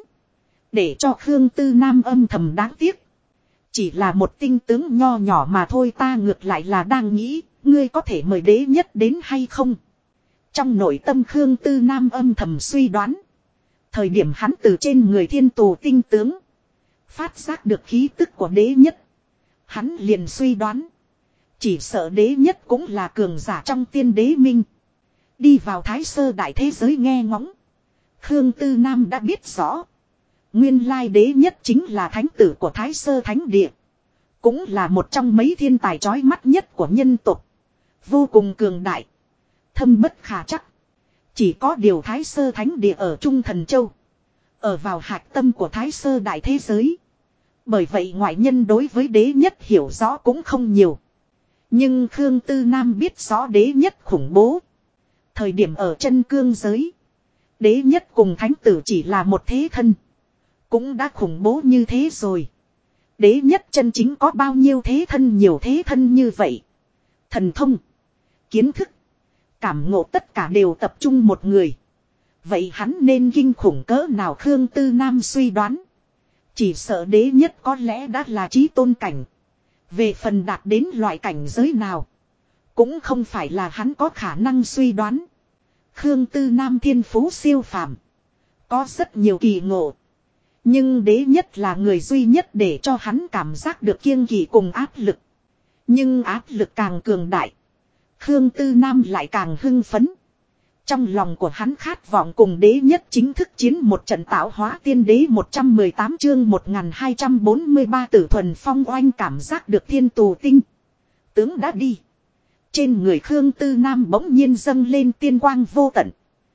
Để cho Khương Tư Nam âm thầm đáng tiếc. Chỉ là một tinh tướng nho nhỏ mà thôi ta ngược lại là đang nghĩ. Ngươi có thể mời đế nhất đến hay không? Trong nội tâm Khương Tư Nam âm thầm suy đoán. Thời điểm hắn từ trên người thiên tù tinh tướng. Phát giác được khí tức của đế nhất. Hắn liền suy đoán. Chỉ sợ đế nhất cũng là cường giả trong tiên đế minh. Đi vào thái sơ đại thế giới nghe ngóng. Khương Tư Nam đã biết rõ. Nguyên lai đế nhất chính là thánh tử của thái sơ thánh địa. Cũng là một trong mấy thiên tài chói mắt nhất của nhân tộc. Vô cùng cường đại. Thâm bất khả chắc. Chỉ có điều Thái Sơ Thánh Địa ở Trung Thần Châu. Ở vào hạch tâm của Thái Sơ đại thế giới. Bởi vậy ngoại nhân đối với đế nhất hiểu rõ cũng không nhiều. Nhưng Khương Tư Nam biết rõ đế nhất khủng bố. Thời điểm ở chân cương giới. Đế nhất cùng thánh tử chỉ là một thế thân. Cũng đã khủng bố như thế rồi. Đế nhất chân chính có bao nhiêu thế thân, nhiều thế thân như vậy. Thần thông, kiến thức, cảm ngộ tất cả đều tập trung một người. Vậy hắn nên kinh khủng cỡ nào? Khương Tư Nam suy đoán. Chỉ sợ đế nhất có lẽ đã là chí tôn cảnh. Về phần đạt đến loại cảnh giới nào, cũng không phải là hắn có khả năng suy đoán. Khương Tư Nam thiên phú siêu phàm, có rất nhiều kỳ ngộ. Nhưng đế nhất là người duy nhất để cho hắn cảm giác được kiêng kỵ cùng áp lực. Nhưng áp lực càng cường đại, Khương Tư Nam lại càng hưng phấn. Trong lòng của hắn khát vọng cùng đế nhất chính thức chiến một trận tạo hóa tiên đế 118 chương 1243 Tử Thuần Phong oanh cảm giác được thiên tù tinh. Tướng đã đi. Trên người Khương Tư Nam bỗng nhiên dâng lên tiên quang vô tận.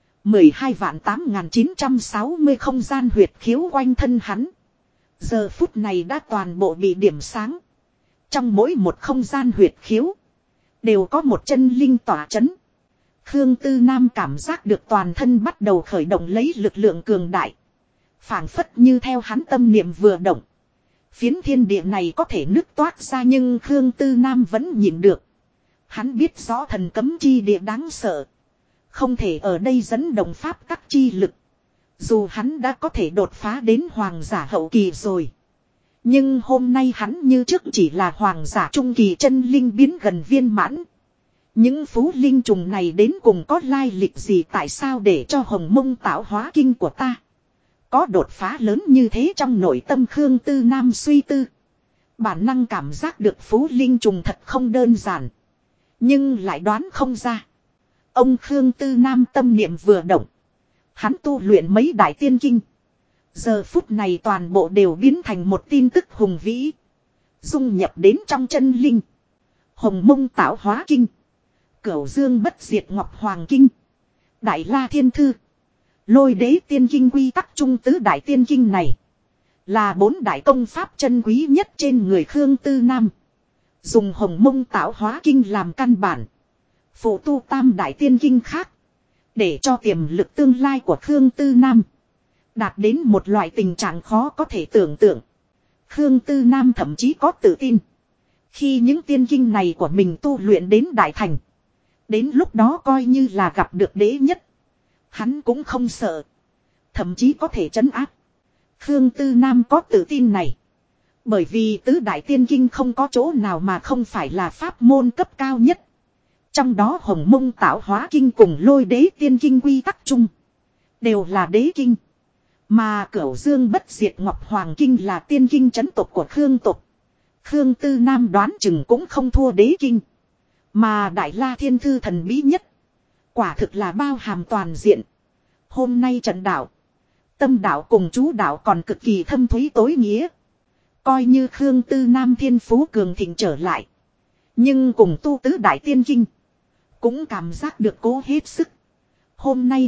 12.8960 không gian huyệt khiếu quanh thân hắn. Giờ phút này đã toàn bộ bị điểm sáng. Trong mỗi một không gian huyệt khiếu đều có một chân linh tỏa chấn. Khương Tư Nam cảm giác được toàn thân bắt đầu khởi động lấy lực lượng cường đại. Phảng phất như theo hắn tâm niệm vừa động. Phiến thiên địa này có thể nứt toát ra, nhưng Khương Tư Nam vẫn nhịn được. Hắn biết rõ thần cấm chi địa đáng sợ. Không thể ở đây dẫn động pháp tắc chi lực. Dù hắn đã có thể đột phá đến hoàng giả hậu kỳ rồi. Nhưng hôm nay hắn như trước chỉ là hoàng giả trung kỳ chân linh biến gần viên mãn. Những phú linh trùng này đến cùng có lai lịch gì, tại sao để cho hồng mông tạo hóa kinh của ta có đột phá lớn như thế? Trong nội tâm Khương Tư Nam suy tư. Bản năng cảm giác được phú linh trùng thật không đơn giản. Nhưng lại đoán không ra. Ông Khương Tư Nam tâm niệm vừa động. Hắn tu luyện mấy đại tiên kinh. Giờ phút này toàn bộ đều biến thành một tin tức hùng vĩ. Dung nhập đến trong chân linh. Hồng mông tạo hóa kinh. Cửu Dương bất diệt ngọc hoàng kinh. Đại la thiên thư. Lôi đế tiên kinh quy tắc trung tứ đại tiên kinh này. Là 4 đại công pháp chân quý nhất trên người Khương Tư Nam. Dùng hồng mông tạo hóa kinh làm căn bản. Phụ tu tam đại tiên kinh khác. Để cho tiềm lực tương lai của Khương Tư Nam đạt đến một loại tình trạng khó có thể tưởng tượng. Khương Tư Nam thậm chí có tự tin. Khi những tiên kinh này của mình tu luyện đến đại thành. Đến lúc đó coi như là gặp được đế nhất. Hắn cũng không sợ. Thậm chí có thể trấn áp. Khương Tư Nam có tự tin này. Bởi vì tứ đại tiên kinh không có chỗ nào mà không phải là pháp môn cấp cao nhất. Trong đó hồng mông tạo hóa kinh cùng lôi đế tiên kinh quy tắc chung. Đều là đế kinh. Mà Cửu Dương bất diệt ngọc hoàng kinh là tiên kinh chấn tộc của Khương tộc. Khương Tư Nam đoán chừng cũng không thua đế kinh. Mà Đại La Thiên Thư thần bí nhất. Quả thực là bao hàm toàn diện. Hôm nay trận đạo. Tâm đạo cùng chú đạo còn cực kỳ thâm thúy tối nghĩa. Coi như Khương Tư Nam thiên phú cường thịnh trở lại. Nhưng cùng tu tứ đại tiên kinh. Cũng cảm giác được cố hết sức. Hôm nay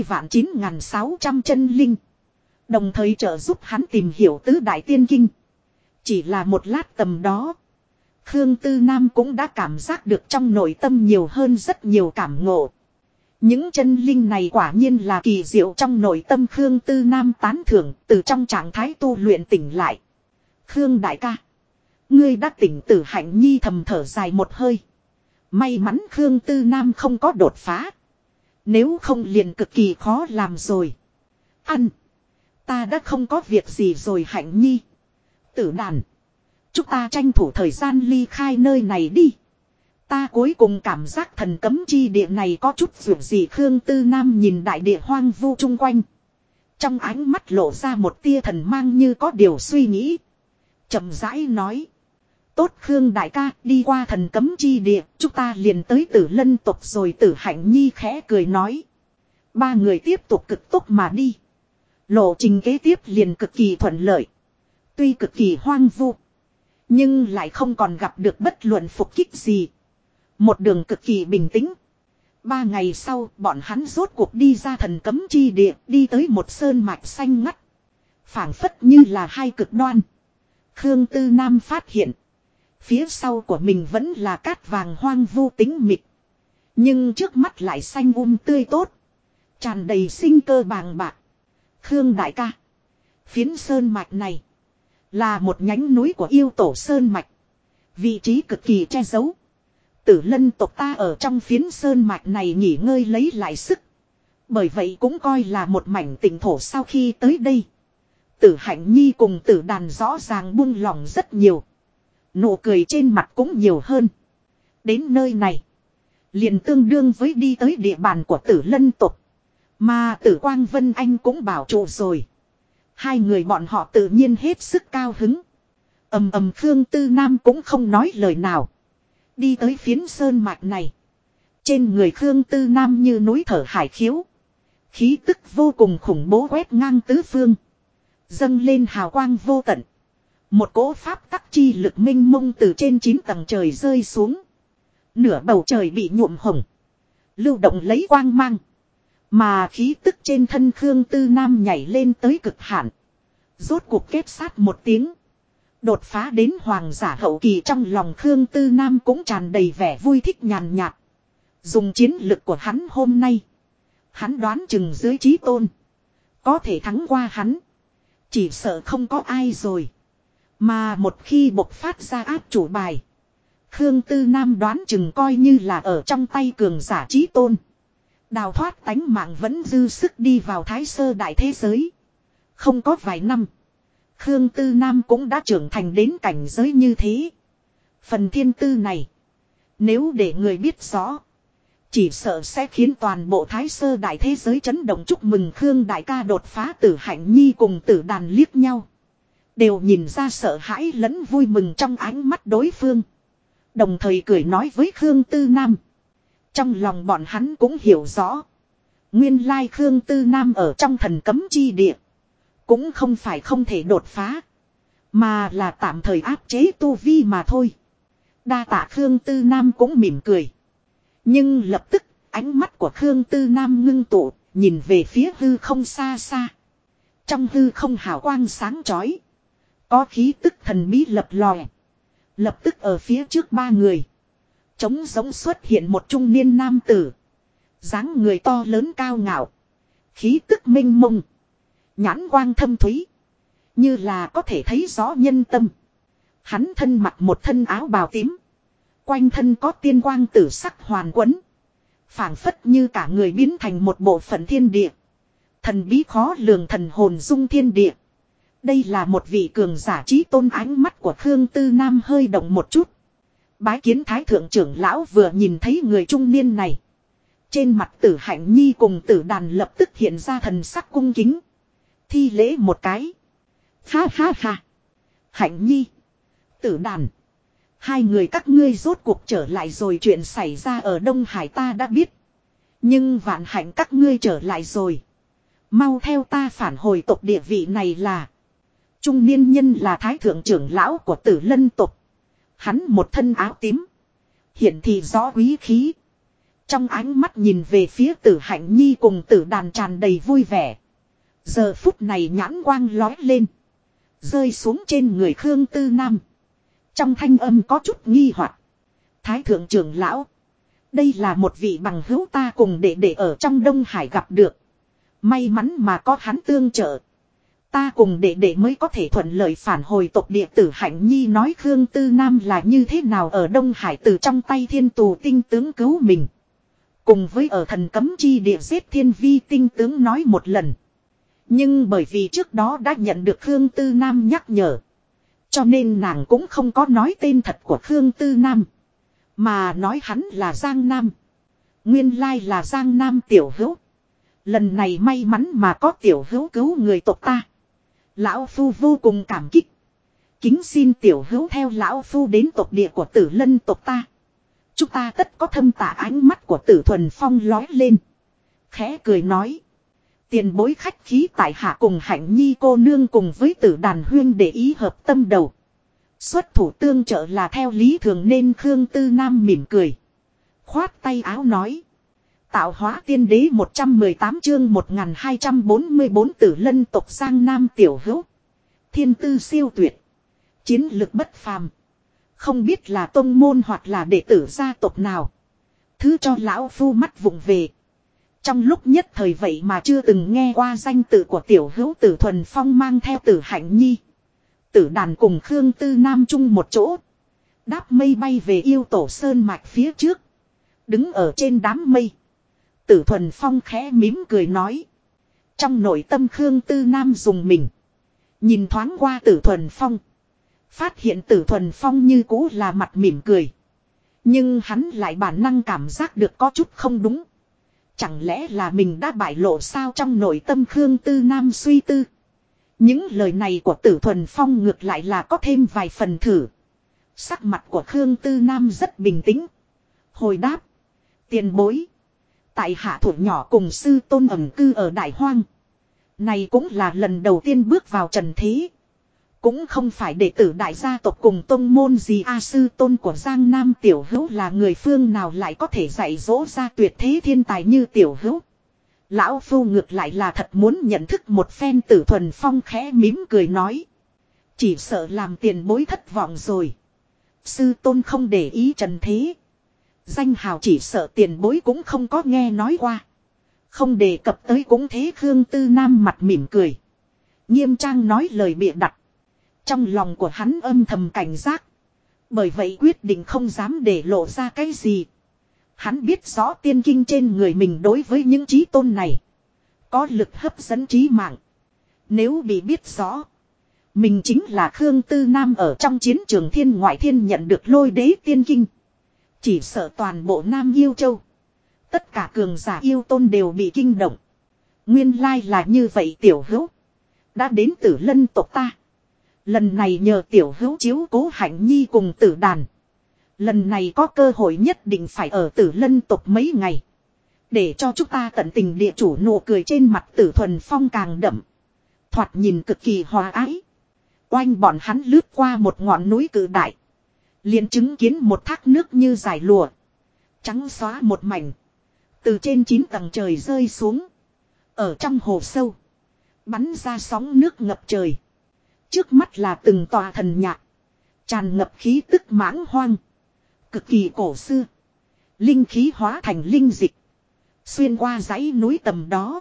12.9.600 chân linh. Đồng thời trợ giúp hắn tìm hiểu tứ đại tiên kinh. Chỉ là một lát tầm đó. Khương Tư Nam cũng đã cảm giác được trong nội tâm nhiều hơn rất nhiều cảm ngộ. Những chân linh này quả nhiên là kỳ diệu. Trong nội tâm Khương Tư Nam tán thưởng, từ trong trạng thái tu luyện tỉnh lại. Khương đại ca. Ngươi đã tỉnh. Tử Hạnh Nhi thầm thở dài một hơi. May mắn Khương Tư Nam không có đột phá. Nếu không liền cực kỳ khó làm rồi. Ăn. Ta đã không có việc gì rồi Hạnh Nhi. Tử đàn. Chúng ta tranh thủ thời gian ly khai nơi này đi. Ta cuối cùng cảm giác thần cấm chi địa này có chút dường gì. Khương Tư Nam nhìn đại địa hoang vu chung quanh. Trong ánh mắt lộ ra một tia thần mang như có điều suy nghĩ. Chậm rãi nói. Tốt Khương đại ca, đi qua thần cấm chi địa, chúng ta liền tới Tử Lân tộc rồi. Tử Hạnh Nhi khẽ cười nói. 3 người tiếp tục cực tốc mà đi. Lộ trình kế tiếp liền cực kỳ thuận lợi. Tuy cực kỳ hoang vu. Nhưng lại không còn gặp được bất luận phục kích gì. Một đường cực kỳ bình tĩnh. 3 ngày sau, bọn hắn rốt cuộc đi ra thần cấm chi địa, đi tới một sơn mạch xanh ngắt. Phảng phất như là hai cực đoan. Khương Tư Nam phát hiện. Phía sau của mình vẫn là cát vàng hoang vu tĩnh mịch. Nhưng trước mắt lại xanh tươi tốt. Tràn đầy sinh cơ bàng bạc. Khương đại ca. Phiến sơn mạch này. Là một nhánh núi của yêu tổ sơn mạch. Vị trí cực kỳ che giấu. Tử Lân tộc ta ở trong phiến sơn mạch này nghỉ ngơi lấy lại sức. Bởi vậy cũng coi là một mảnh tỉnh thổ sau khi tới đây. Tử Hạnh Nhi cùng Tử Đàn rõ ràng buông lòng rất nhiều. Nụ cười trên mặt cũng nhiều hơn. Đến nơi này. Liền tương đương với đi tới địa bàn của Tử Lân tộc. Mà Tử Quang Vân Anh cũng bảo trụ rồi. Hai người bọn họ tự nhiên hết sức cao hứng. Khương Tư Nam cũng không nói lời nào. Đi tới phiến sơn mạch này. Trên người Khương Tư Nam như núi thở hải khiếu. Khí tức vô cùng khủng bố quét ngang tứ phương. Dâng lên hào quang vô tận. Một cỗ pháp tắc chi lực minh mông từ trên 9 tầng trời rơi xuống. Nửa bầu trời bị nhuộm hồng. Lưu động lấy quang mang. Mà khí tức trên thân Khương Tư Nam nhảy lên tới cực hạn. Rốt cuộc kết sát một tiếng. Đột phá đến hoàng giả hậu kỳ, trong lòng Khương Tư Nam cũng tràn đầy vẻ vui thích nhàn nhạt. Dùng chiến lực của hắn hôm nay. Hắn đoán chừng dưới chí tôn. Có thể thắng qua hắn. Chỉ sợ không có ai rồi. Mà một khi bộc phát ra áp chủ bài. Khương Tư Nam đoán chừng coi như là ở trong tay cường giả chí tôn. Đào thoát tánh mạng vẫn dư sức đi vào thái sơ đại thế giới. Không có vài năm. Khương Tư Nam cũng đã trưởng thành đến cảnh giới như thế. Phần thiên tư này. Nếu để người biết rõ. Chỉ sợ sẽ khiến toàn bộ thái sơ đại thế giới chấn động. Chúc mừng Khương đại ca đột phá. Tử Hạnh Nhi cùng Tử Đàn liếc nhau. Đều nhìn ra sợ hãi lẫn vui mừng trong ánh mắt đối phương. Đồng thời cười nói với Khương Tư Nam. Trong lòng bọn hắn cũng hiểu rõ. Nguyên lai Khương Tư Nam ở trong thần cấm chi địa. Cũng không phải không thể đột phá. Mà là tạm thời áp chế tu vi mà thôi. Đa tạ Khương Tư Nam cũng mỉm cười. Nhưng lập tức ánh mắt của Khương Tư Nam ngưng tụ. Nhìn về phía hư không xa xa. Trong hư không hào quang sáng chói. Có khí tức thần bí lập lòe. Lập tức ở phía trước 3 người. Trống giống xuất hiện một trung niên nam tử. Dáng người to lớn cao ngạo. Khí tức minh mông. Nhãn quang thâm thúy. Như là có thể thấy rõ nhân tâm. Hắn thân mặc một thân áo bào tím. Quanh thân có tiên quang tử sắc hoàn quấn. Phảng phất như cả người biến thành một bộ phận thiên địa. Thần bí khó lường thần hồn dung thiên địa. Đây là một vị cường giả chí tôn. Ánh mắt của Khương Tư Nam hơi động một chút. Bái kiến thái thượng trưởng lão. Vừa nhìn thấy người trung niên này. Trên mặt Tử Hạnh Nhi cùng Tử Đàn lập tức hiện ra thần sắc cung kính. Thi lễ một cái. Ha ha ha. Hạnh Nhi. Tử Đàn. Hai người các ngươi rốt cuộc trở lại rồi. Chuyện xảy ra ở Đông Hải ta đã biết. Nhưng vạn hạnh các ngươi trở lại rồi. Mau theo ta phản hồi tộc. Địa vị này là. Trung niên nhân là thái thượng trưởng lão của Tử Lân tộc. Hắn một thân áo tím. Hiện thì rõ quý khí. Trong ánh mắt nhìn về phía Tử Hạnh Nhi cùng Tử Đàn tràn đầy vui vẻ. Giờ phút này nhãn quang lói lên. Rơi xuống trên người Khương Tư Nam. Trong thanh âm có chút nghi hoặc. Thái thượng trưởng lão. Đây là một vị bằng hữu ta cùng đệ ở trong Đông Hải gặp được. May mắn mà có hắn tương trợ. Ta cùng đệ mới có thể thuận lợi phản hồi tộc địa. Tử Hạnh Nhi nói Khương Tư Nam là như thế nào ở Đông Hải từ trong tay thiên tù tinh tướng cứu mình. Cùng với ở thần cấm chi địa giết thiên vi tinh tướng nói một lần. Nhưng bởi vì trước đó đã nhận được Khương Tư Nam nhắc nhở. Cho nên nàng cũng không có nói tên thật của Khương Tư Nam. Mà nói hắn là Giang Nam. Nguyên lai là Giang Nam tiểu hữu. Lần này may mắn mà có tiểu hữu cứu người tộc ta. Lão Phu vô cùng cảm kích. Kính xin tiểu hữu theo Lão Phu đến tộc địa của Tử Lân tộc ta. Chúng ta tất có thâm tà. Ánh mắt của Tử Thuần Phong lói lên. Khẽ cười nói. Tiền bối khách khí tại hạ cùng Hạnh Nhi cô nương cùng với Tử Đàn huyên để ý hợp tâm đầu. Xuất thủ tương trợ là theo lý thường nên Khương Tư Nam mỉm cười. Khoát tay áo nói. Tạo hóa tiên đế 118 chương 1244 Tử Lân tộc Giang Nam tiểu hữu. Thiên tư siêu tuyệt. Chiến lực bất phàm. Không biết là tông môn hoặc là đệ tử gia tộc nào. Thứ cho lão phu mắt vụng về. Trong lúc nhất thời vậy mà chưa từng nghe qua danh tự của tiểu hữu Tử Thuần Phong mang theo Tử Hạnh Nhi. Tử Đàn cùng Khương Tư Nam chung một chỗ. Đáp mây bay về yêu tổ sơn mạch phía trước. Đứng ở trên đám mây. Tử Thuần Phong khẽ mím cười nói. Trong nội tâm Khương Tư Nam dùng mình. Nhìn thoáng qua Tử Thuần Phong. Phát hiện Tử Thuần Phong như cũ là mặt mỉm cười. Nhưng hắn lại bản năng cảm giác được có chút không đúng. Chẳng lẽ là mình đã bại lộ sao trong nội tâm Khương Tư Nam suy tư. Những lời này của Tử Thuần Phong ngược lại là có thêm vài phần thử. Sắc mặt của Khương Tư Nam rất bình tĩnh. Hồi đáp. Tiền bối. Tại hạ thủ nhỏ cùng sư tôn ẩn cư ở Đại Hoang. Này cũng là lần đầu tiên bước vào trần thế. Cũng không phải đệ tử đại gia tộc cùng tông môn gì sư tôn của Giang Nam tiểu hữu là người phương nào lại có thể dạy dỗ ra tuyệt thế thiên tài như tiểu hữu. Lão phu ngược lại là thật muốn nhận thức một phen. Tử Thuần Phong khẽ mím cười nói. Chỉ sợ làm tiền bối thất vọng rồi. Sư tôn không để ý trần thế. Danh hào chỉ sợ tiền bối cũng không có nghe nói qua. Không đề cập tới cũng thế. Khương Tư Nam mặt mỉm cười. Nghiêm trang nói lời bịa đặt. Trong lòng của hắn âm thầm cảnh giác. Bởi vậy quyết định không dám để lộ ra cái gì. Hắn biết rõ tiên kinh trên người mình đối với những chí tôn này. Có lực hấp dẫn trí mạng. Nếu bị biết rõ. Mình chính là Khương Tư Nam ở trong chiến trường thiên ngoại thiên nhận được lôi đế tiên kinh. Chỉ sợ toàn bộ Nam Yêu Châu. Tất cả cường giả yêu tôn đều bị kinh động. Nguyên lai là như vậy tiểu hữu. Đã đến Tử Lân tộc ta. Lần này nhờ tiểu hữu chiếu cố Hạnh Nhi cùng Tử Đàn. Lần này có cơ hội nhất định phải ở Tử Lân tộc mấy ngày. Để cho chúng ta tận tình địa chủ. Nụ cười trên mặt Tử Thuần Phong càng đậm. Thoạt nhìn cực kỳ hòa ái. Oanh bọn hắn lướt qua một ngọn núi cự đại. Liền chứng kiến một thác nước như dải lụa. Trắng xóa một mảnh. Từ trên 9 tầng trời rơi xuống. Ở trong hồ sâu. Bắn ra sóng nước ngập trời. Trước mắt là từng tòa thần nhạc. Tràn ngập khí tức mãng hoang. Cực kỳ cổ xưa. Linh khí hóa thành linh dịch. Xuyên qua dãy núi tầm đó.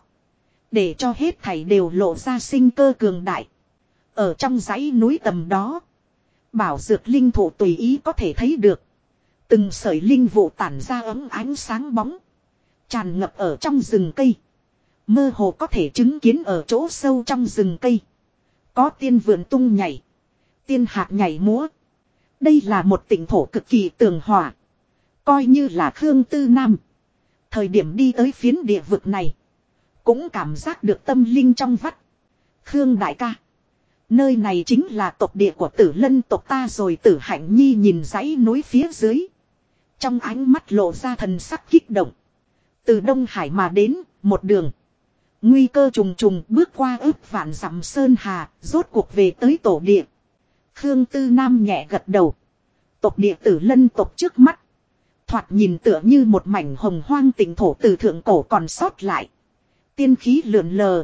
Để cho hết thảy đều lộ ra sinh cơ cường đại. Ở trong dãy núi tầm đó. Bảo dược linh thụ tùy ý có thể thấy được. Từng sợi linh vụ tản ra ấm ánh sáng bóng. Tràn ngập ở trong rừng cây. Mơ hồ có thể chứng kiến ở chỗ sâu trong rừng cây. Có tiên vượn tung nhảy. Tiên hạc nhảy múa. Đây là một tỉnh thổ cực kỳ tường hòa. Coi như là Khương Tư Nam. Thời điểm đi tới phiến địa vực này. Cũng cảm giác được tâm linh trong vắt. Khương đại ca. Nơi này chính là tộc địa của Tử Lân tộc ta rồi. Tử Hạnh Nhi nhìn dãy núi phía dưới. Trong ánh mắt lộ ra thần sắc kích động. Từ Đông Hải mà đến, một đường. Nguy cơ trùng trùng bước qua ước vạn dặm sơn hà, rốt cuộc về tới tổ địa. Khương Tư Nam nhẹ gật đầu. Tộc địa Tử Lân tộc trước mắt. Thoạt nhìn tựa như một mảnh hồng hoang tỉnh thổ từ thượng cổ còn sót lại. Tiên khí lượn lờ.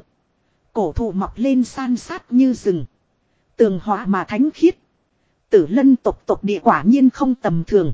Cổ thụ mọc lên san sát như rừng. Tường hóa mà thánh khiết. Tử Lân tộc tộc địa quả nhiên không tầm thường.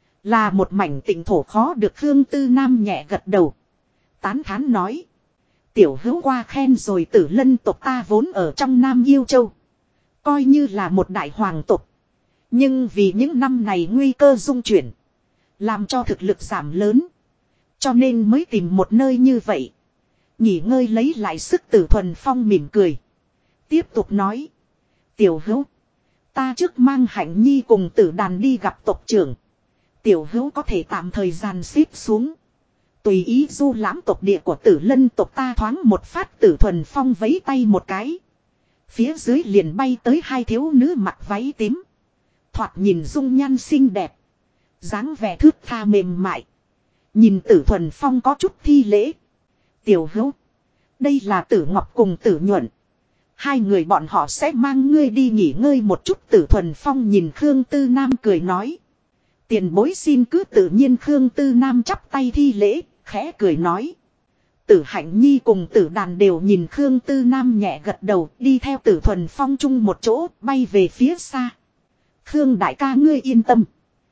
Là một mảnh tỉnh thổ khó được. Khương Tư Nam nhẹ gật đầu. Tán thán nói. Tiểu hữu qua khen rồi. Tử Lân tộc ta vốn ở trong Nam Yêu Châu. Coi như là một đại hoàng tộc. Nhưng vì những năm này nguy cơ dung chuyển. Làm cho thực lực giảm lớn. Cho nên mới tìm một nơi như vậy. Nghỉ ngơi lấy lại sức. Tử Thuần Phong mỉm cười. Tiếp tục nói. Tiểu hữu. Ta trước mang Hạnh Nhi cùng Tử Đàn đi gặp tộc trưởng. Tiểu hữu có thể tạm thời gian xếp xuống. Tùy ý du lãm tộc địa của Tử Lân tộc ta. Thoáng một phát. Tử Thuần Phong vẫy tay một cái. Phía dưới liền bay tới hai thiếu nữ mặc váy tím. Thoạt nhìn dung nhan xinh đẹp. Dáng vẻ thướt tha mềm mại. Nhìn Tử Thuần Phong có chút thi lễ. Tiểu hữu. Đây là Tử Ngọc cùng Tử Nhuận. Hai người bọn họ sẽ mang ngươi đi nghỉ ngơi một chút. Tử Thuần Phong nhìn Khương Tư Nam cười nói. Tiền bối xin cứ tự nhiên. Khương Tư Nam chắp tay thi lễ. khẽ cười nói. Tử Hạnh Nhi cùng Tử Đàn đều nhìn Khương Tư Nam nhẹ gật đầu, đi theo Tử Thuần Phong chung một chỗ, bay về phía xa. Khương đại ca ngươi yên tâm.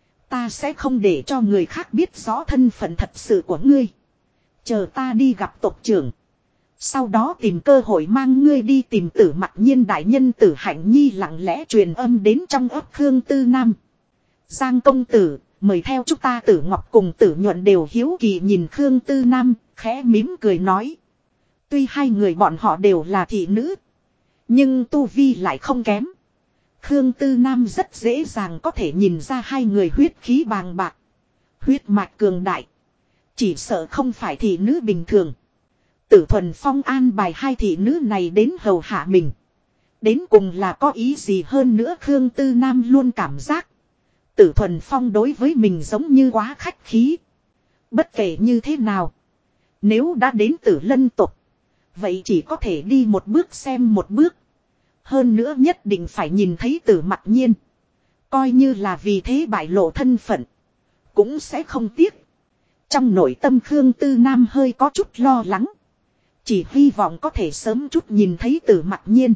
Ta sẽ không để cho người khác biết rõ thân phận thật sự của ngươi. Chờ ta đi gặp tộc trưởng. Sau đó tìm cơ hội mang ngươi đi tìm Tử Mặc Nhiên đại nhân. Tử Hạnh Nhi lặng lẽ truyền âm đến trong ấp Khương Tư Nam. Giang công tử, mời theo chúng ta. Tử Ngọc cùng Tử Nhuận đều hiếu kỳ nhìn Khương Tư Nam, khẽ mỉm cười nói. Tuy hai người bọn họ đều là thị nữ, nhưng tu vi lại không kém. Khương Tư Nam rất dễ dàng có thể nhìn ra hai người huyết khí bàng bạc, huyết mạch cường đại. Chỉ sợ không phải thị nữ bình thường. Tử Thuần Phong an bài hai thị nữ này đến hầu hạ mình. Đến cùng là có ý gì hơn nữa. Khương Tư Nam luôn cảm giác Tử Thuần Phong đối với mình giống như quá khách khí. Bất kể như thế nào, nếu đã đến Tử Lân tộc, vậy chỉ có thể đi một bước xem một bước. Hơn nữa nhất định phải nhìn thấy Tử Mặc Nhiên. Coi như là vì thế bại lộ thân phận, cũng sẽ không tiếc. Trong nội tâm Khương Tư Nam hơi có chút lo lắng. Chỉ hy vọng có thể sớm chút nhìn thấy Tử Mặc Nhiên,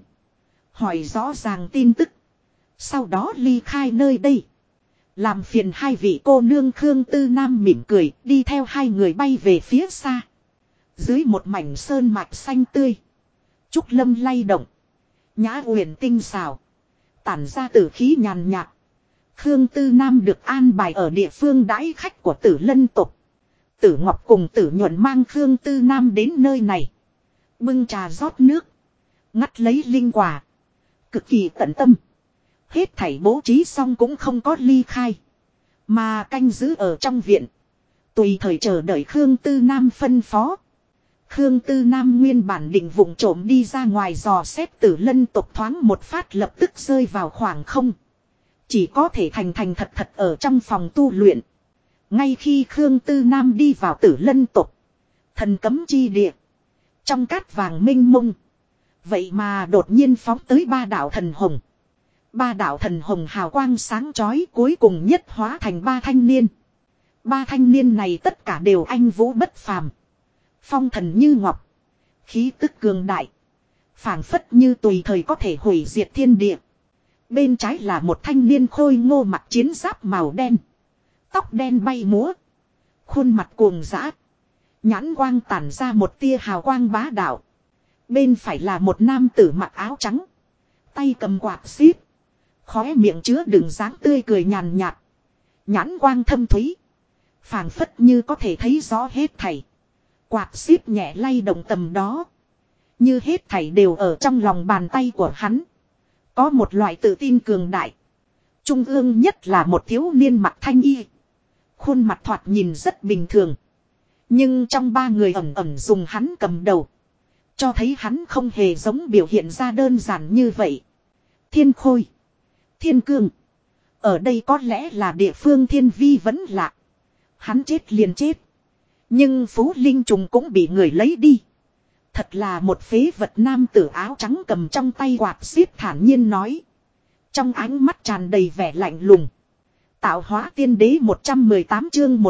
hỏi rõ ràng tin tức, sau đó ly khai nơi đây. Làm phiền hai vị cô nương. Khương Tư Nam mỉm cười, đi theo hai người bay về phía xa. Dưới một mảnh sơn mạch xanh tươi, trúc lâm lay động, nhã uyển tinh xào, tản ra tử khí nhàn nhạt. Khương Tư Nam được an bài ở địa phương đãi khách của Tử Lân tộc. Tử Ngọc cùng Tử Nhuận mang Khương Tư Nam đến nơi này, bưng trà rót nước, ngắt lấy linh quả, cực kỳ tận tâm. Hết thảy bố trí xong cũng không có ly khai, mà canh giữ ở trong viện, tùy thời chờ đợi Khương Tư Nam phân phó. Khương Tư Nam nguyên bản định vụng trộm đi ra ngoài dò xét Tử Lân tộc thoáng một phát, lập tức rơi vào khoảng không. Chỉ có thể thành thật ở trong phòng tu luyện. Ngay khi Khương Tư Nam đi vào Tử Lân tộc, thần cấm chi địa, trong cát vàng minh mông, vậy mà đột nhiên phóng tới ba đạo thần hồng. Ba đạo thần hồng hào quang sáng chói, cuối cùng nhất hóa thành ba thanh niên. Ba thanh niên này tất cả đều anh vũ bất phàm, phong thần như ngọc, khí tức cường đại, phảng phất như tùy thời có thể hủy diệt thiên địa. Bên trái là một thanh niên khôi ngô mặc chiến giáp màu đen, tóc đen bay múa, khuôn mặt cuồng dã, nhãn quang tản ra một tia hào quang bá đạo. Bên phải là một nam tử mặc áo trắng, tay cầm quạt xíp, khóe miệng chứa đựng dáng tươi cười nhàn nhạt, nhãn quang thâm thúy, phảng phất như có thể thấy rõ hết thảy. Quạt xíp nhẹ lay động tầm đó, như hết thảy đều ở trong lòng bàn tay của hắn. Có một loại tự tin cường đại. Trung ương nhất là một thiếu niên mặc thanh y, khuôn mặt thoạt nhìn rất bình thường, nhưng trong ba người ẩn ẩn dùng hắn cầm đầu, cho thấy hắn không hề giống biểu hiện ra đơn giản như vậy. Thiên Khôi, Thiên Cương, ở đây có lẽ là địa phương thiên vi vẫn lạ. Hắn chết liền chết, nhưng Phú Linh Trùng cũng bị người lấy đi. Thật là một phế vật. Nam tử áo trắng cầm trong tay quạt xíp thản nhiên nói, trong ánh mắt tràn đầy vẻ lạnh lùng. Tạo hóa tiên đế 118 chương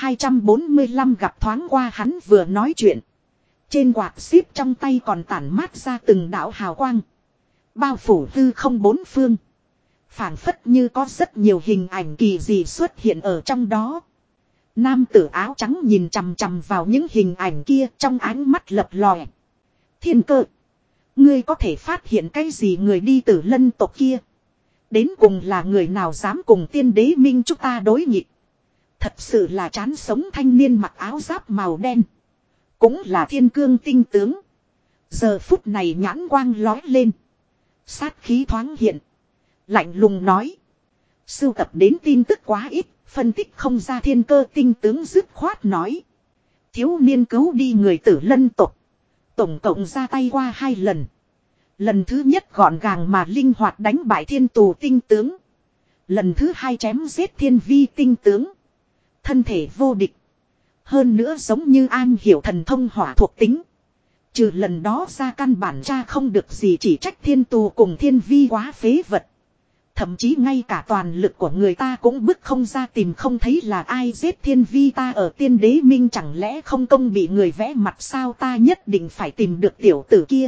1245 gặp thoáng qua. Hắn vừa nói chuyện, trên quạt xíp trong tay còn tản mát ra từng đạo hào quang, bao phủ hư không bốn phương, phảng phất như có rất nhiều hình ảnh kỳ dị xuất hiện ở trong đó. Nam tử áo trắng nhìn chằm chằm vào những hình ảnh kia, trong ánh mắt lập lòe. Thiên Cơ, ngươi có thể phát hiện cái gì? Người đi Tử Lân tộc kia, đến cùng là người nào dám cùng tiên đế minh chúng ta đối nghịch? Thật sự là chán sống. Thanh niên mặc áo giáp màu đen, cũng là Thiên Cương tinh tướng, giờ phút này nhãn quang lói lên, sát khí thoáng hiện, lạnh lùng nói, sưu tập đến tin tức quá ít, phân tích không ra. Thiên Cơ tinh tướng dứt khoát nói, thiếu niên cứu đi người Tử Lân tộc, tổng cộng ra tay qua 2 lần. Lần thứ nhất gọn gàng mà linh hoạt đánh bại Thiên Tù tinh tướng, lần thứ 2 chém giết Thiên Vi tinh tướng, thân thể vô địch, hơn nữa giống như an hiểu thần thông hỏa thuộc tính. Trừ lần đó ra căn bản tra không được gì, chỉ trách Thiên Tù cùng Thiên Vi quá phế vật. Thậm chí ngay cả toàn lực của người ta cũng bức không ra, tìm không thấy là ai giết thiên vi ta ở tiên đế minh, chẳng lẽ không công bị người vẽ mặt sao, ta nhất định phải tìm được tiểu tử kia.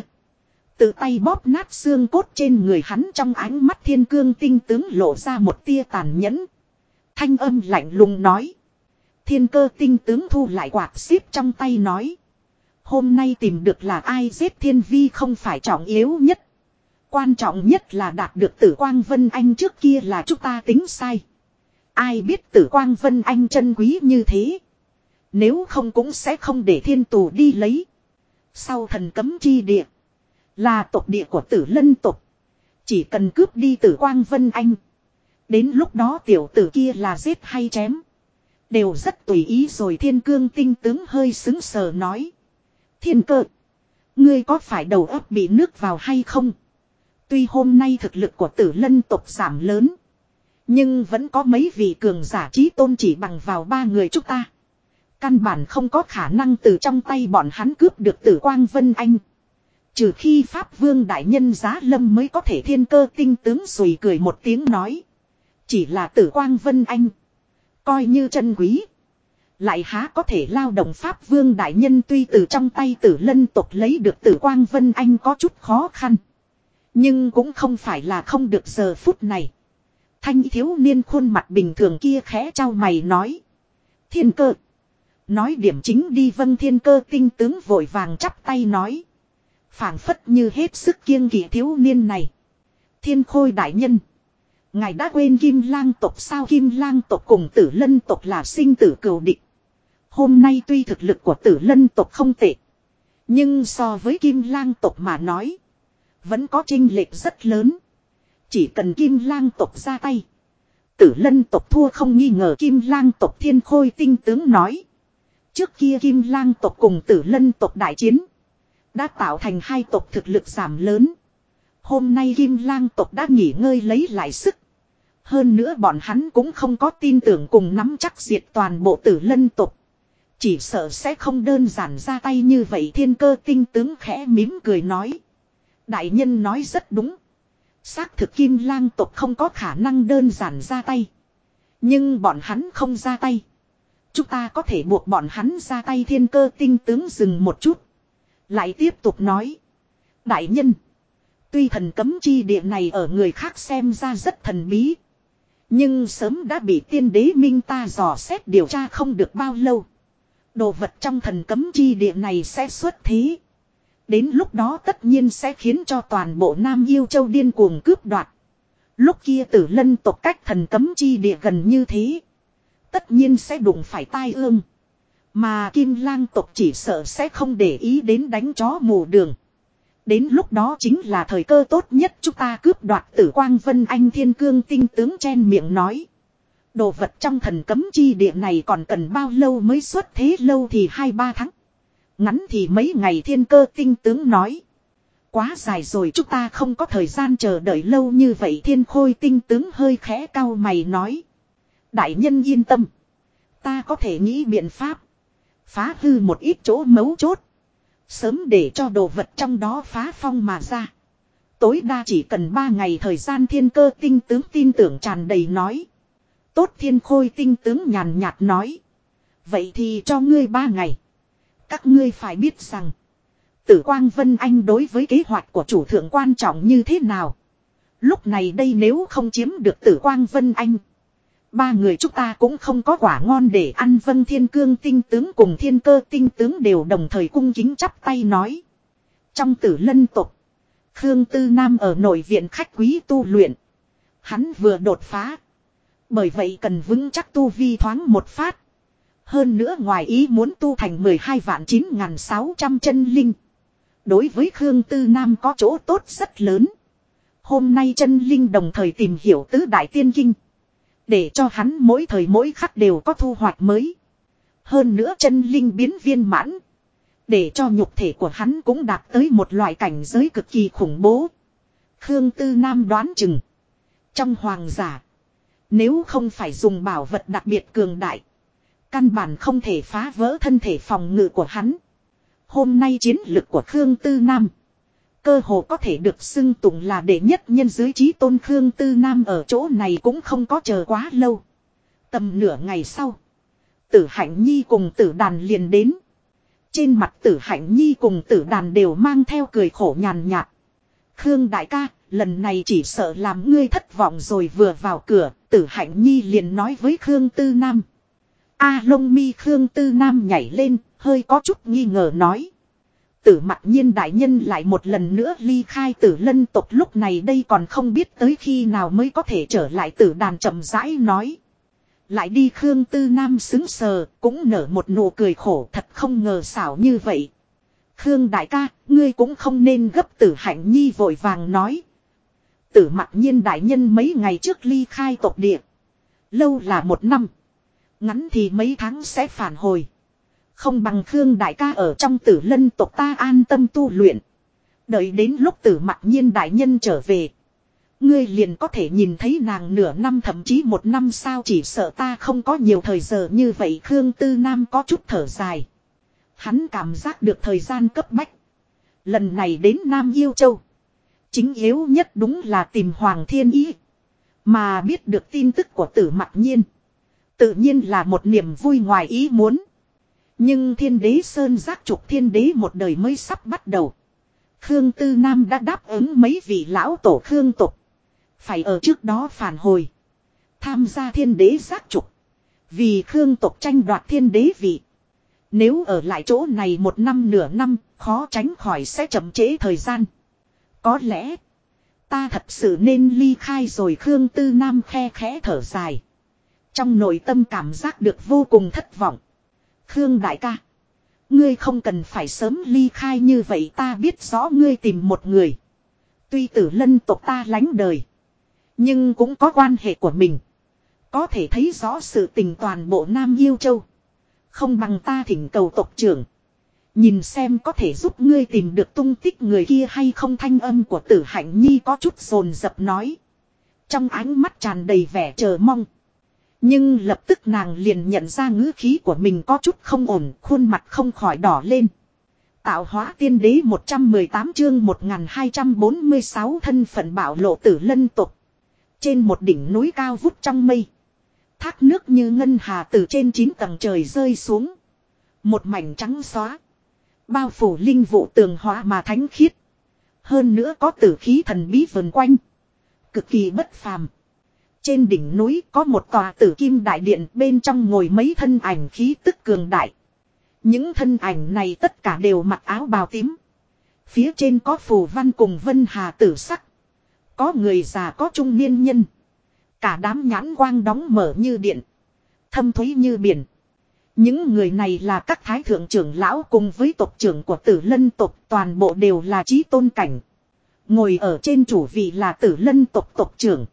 Tự tay bóp nát xương cốt trên người hắn, trong ánh mắt thiên cương tinh tướng lộ ra một tia tàn nhẫn. Thanh âm lạnh lùng nói. Thiên cơ tinh tướng thu lại quạt xíp trong tay nói. Hôm nay tìm được là ai giết thiên vi không phải trọng yếu nhất. Quan trọng nhất là đạt được Tử Quang Vân Anh, trước kia là chúng ta tính sai. Ai biết Tử Quang Vân Anh chân quý như thế. Nếu không cũng sẽ không để thiên tù đi lấy. Sau thần cấm chi địa. Là tộc địa của Tử Lân tộc. Chỉ cần cướp đi Tử Quang Vân Anh. Đến lúc đó tiểu tử kia là giết hay chém. Đều rất tùy ý rồi. Thiên cương tinh tướng hơi sững sờ nói. Thiên cơ. Ngươi có phải đầu óc bị nước vào hay không? Tuy hôm nay thực lực của Tử Lân tộc giảm lớn. Nhưng vẫn có mấy vị cường giả chí tôn chỉ bằng vào ba người chúng ta. Căn bản không có khả năng từ trong tay bọn hắn cướp được Tử Quang Vân Anh. Trừ khi Pháp Vương Đại Nhân giá lâm mới có thể. Thiên cơ tinh tướng sùi cười một tiếng nói. Chỉ là Tử Quang Vân Anh. Coi như chân quý. Lại há có thể lao động Pháp Vương Đại Nhân, tuy từ trong tay Tử Lân tộc lấy được Tử Quang Vân Anh có chút khó khăn. Nhưng cũng không phải là không được. Giờ phút này. Thanh thiếu niên khuôn mặt bình thường kia khẽ trao mày nói. Thiên cơ. Nói điểm chính đi. Vâng. Thiên cơ tinh tướng vội vàng chắp tay nói. Phảng phất như hết sức kiêng kỵ thiếu niên này. Thiên Khôi Đại Nhân. Ngài đã quên Kim Lang tộc sao? Kim Lang tộc cùng Tử Lân tộc là sinh tử cừu địch. Hôm nay tuy thực lực của Tử Lân tộc không tệ. Nhưng so với Kim Lang tộc mà nói. Vẫn có chênh lệch rất lớn. Chỉ cần Kim Lang tộc ra tay. Tử Lân tộc thua không nghi ngờ. Kim Lang tộc Thiên Khôi tinh tướng nói. Trước kia Kim Lang tộc cùng Tử Lân tộc đại chiến. Đã tạo thành hai tộc thực lực giảm lớn. Hôm nay Kim Lang tộc đã nghỉ ngơi lấy lại sức. Hơn nữa bọn hắn cũng không có tin tưởng cùng nắm chắc diệt toàn bộ Tử Lân tộc. Chỉ sợ sẽ không đơn giản ra tay như vậy. Thiên cơ tinh tướng khẽ mỉm cười nói. Đại nhân nói rất đúng. Xác thực Kim Lang tộc không có khả năng đơn giản ra tay. Nhưng bọn hắn không ra tay. Chúng ta có thể buộc bọn hắn ra tay. Thiên cơ tinh tướng dừng một chút. Lại tiếp tục nói. Đại nhân. Tuy thần cấm chi địa này ở người khác xem ra rất thần bí. Nhưng sớm đã bị tiên đế minh ta dò xét điều tra không được bao lâu. Đồ vật trong thần cấm chi địa này sẽ xuất thế. Đến lúc đó tất nhiên sẽ khiến cho toàn bộ Nam Yêu Châu điên cuồng cướp đoạt. Lúc kia Tử Lân tộc cách thần cấm chi địa gần như thế. Tất nhiên sẽ đụng phải tai ương. Mà Kim Lang tộc chỉ sợ sẽ không để ý đến đánh chó mù đường. Đến lúc đó chính là thời cơ tốt nhất chúng ta cướp đoạt Tử Quang Vân Anh. Thiên cương tinh tướng chen miệng nói. Đồ vật trong thần cấm chi địa này còn cần bao lâu mới xuất thế? Lâu thì 2-3 tháng. Ngắn thì mấy ngày. Thiên cơ tinh tướng nói. Quá dài rồi, chúng ta không có thời gian chờ đợi lâu như vậy. Thiên khôi tinh tướng hơi khẽ cau mày nói. Đại nhân yên tâm. Ta có thể nghĩ biện pháp. Phá hư một ít chỗ mấu chốt. Sớm để cho đồ vật trong đó phá phong mà ra. Tối đa chỉ cần 3 ngày thời gian. Thiên cơ tinh tướng tin tưởng tràn đầy nói. Tốt. Thiên khôi tinh tướng nhàn nhạt nói. Vậy thì cho ngươi 3 ngày. Các ngươi phải biết rằng. Tử Quang Vân Anh đối với kế hoạch của chủ thượng quan trọng như thế nào. Lúc này đây nếu không chiếm được Tử Quang Vân Anh. 3 người chúng ta cũng không có quả ngon để ăn. Vân. Thiên cương tinh tướng cùng thiên cơ tinh tướng đều đồng thời cung kính chắp tay nói. Trong Tử Lân tộc. Khương Tư Nam ở nội viện khách quý tu luyện. Hắn vừa đột phá. Bởi vậy cần vững chắc tu vi thoáng một phát. Hơn nữa ngoài ý muốn tu thành 12.9600 chân linh. Đối với Khương Tư Nam có chỗ tốt rất lớn. Hôm nay chân linh đồng thời tìm hiểu tứ đại tiên kinh. Để cho hắn mỗi thời mỗi khắc đều có thu hoạch mới. Hơn nữa chân linh biến viên mãn. Để cho nhục thể của hắn cũng đạt tới một loại cảnh giới cực kỳ khủng bố. Khương Tư Nam đoán chừng. Trong hoàng giả. Nếu không phải dùng bảo vật đặc biệt cường đại. Căn bản không thể phá vỡ thân thể phòng ngự của hắn. Hôm nay chiến lực của Khương Tư Nam. Cơ hồ có thể được xưng tụng là đệ nhất nhân dưới chí tôn Khương Tư Nam ở chỗ này cũng không có chờ quá lâu. Tầm nửa ngày sau. Tử Hạnh Nhi cùng Tử Đàn liền đến. Trên mặt Tử Hạnh Nhi cùng Tử Đàn đều mang theo cười khổ nhàn nhạt. Khương đại ca, lần này chỉ sợ làm ngươi thất vọng rồi. Vừa vào cửa, Tử Hạnh Nhi liền nói với Khương Tư Nam. Lông mi Khương Tư Nam nhảy lên, hơi có chút nghi ngờ nói. Tử Mặc Nhiên đại nhân lại một lần nữa ly khai Tử Lân tộc, lúc này đây còn không biết tới khi nào mới có thể trở lại. Tử Đàn chậm rãi nói. Lại đi. Khương Tư Nam xứng sờ, cũng nở một nụ cười khổ, thật không ngờ xảo như vậy. Khương đại ca, ngươi cũng không nên gấp. Tử Hạnh Nhi vội vàng nói. Tử Mặc Nhiên đại nhân mấy ngày trước ly khai tộc địa. Lâu là 1 năm. Ngắn thì mấy tháng sẽ phản hồi. Không bằng Khương đại ca ở trong Tử Lân tộc ta an tâm tu luyện. Đợi đến lúc Tử Mặc Nhiên đại nhân trở về. Ngươi liền có thể nhìn thấy nàng nửa năm thậm chí 1 năm sao, chỉ sợ ta không có nhiều thời giờ như vậy. Khương Tư Nam có chút thở dài. Hắn cảm giác được thời gian cấp bách. Lần này đến Nam Yêu Châu. Chính yếu nhất đúng là tìm Hoàng Thiên Ý. Mà biết được tin tức của Tử Mặc Nhiên. Tự nhiên là một niềm vui ngoài ý muốn. Nhưng Thiên Đế Sơn giác trục Thiên Đế một đời mới sắp bắt đầu. Khương Tư Nam đã đáp ứng mấy vị lão tổ Khương tộc. Phải ở trước đó phản hồi. Tham gia Thiên Đế giác trục. Vì Khương tộc tranh đoạt Thiên Đế vị. Nếu ở lại chỗ này 1 năm nửa năm, khó tránh khỏi sẽ chậm trễ thời gian. Có lẽ, ta thật sự nên ly khai rồi. Khương Tư Nam khe khẽ thở dài. Trong nội tâm cảm giác được vô cùng thất vọng. Khương đại ca, ngươi không cần phải sớm ly khai như vậy. Ta biết rõ ngươi tìm một người. Tuy Tử Lân tộc ta lánh đời, nhưng cũng có quan hệ của mình. Có thể thấy rõ sự tình toàn bộ Nam Yêu Châu. Không bằng ta thỉnh cầu tộc trưởng. Nhìn xem có thể giúp ngươi tìm được tung tích người kia hay không. Thanh âm của Tử Hạnh Nhi có chút dồn dập nói. Trong ánh mắt tràn đầy vẻ chờ mong. Nhưng lập tức nàng liền nhận ra ngữ khí của mình có chút không ổn. Khuôn mặt không khỏi đỏ lên. Tạo hóa tiên đế 118 chương 1246 thân phận bạo lộ. Tử Lân tộc. Trên một đỉnh núi cao vút trong mây. Thác nước như ngân hà từ trên 9 tầng trời rơi xuống. Một mảnh trắng xóa. Bao phủ linh vụ tường hóa mà thánh khiết. Hơn nữa có tử khí thần bí vần quanh. Cực kỳ bất phàm. Trên đỉnh núi có một tòa tử kim đại điện, bên trong ngồi mấy thân ảnh khí tức cường đại. Những thân ảnh này tất cả đều mặc áo bào tím. Phía trên có phù văn cùng vân hà tử sắc. Có người già có trung niên nhân. Cả đám nhãn quang đóng mở như điện. Thâm thúy như biển. Những người này là các thái thượng trưởng lão cùng với tộc trưởng của Tử Lân tộc, toàn bộ đều là chí tôn cảnh. Ngồi ở trên chủ vị là Tử Lân tộc tộc trưởng.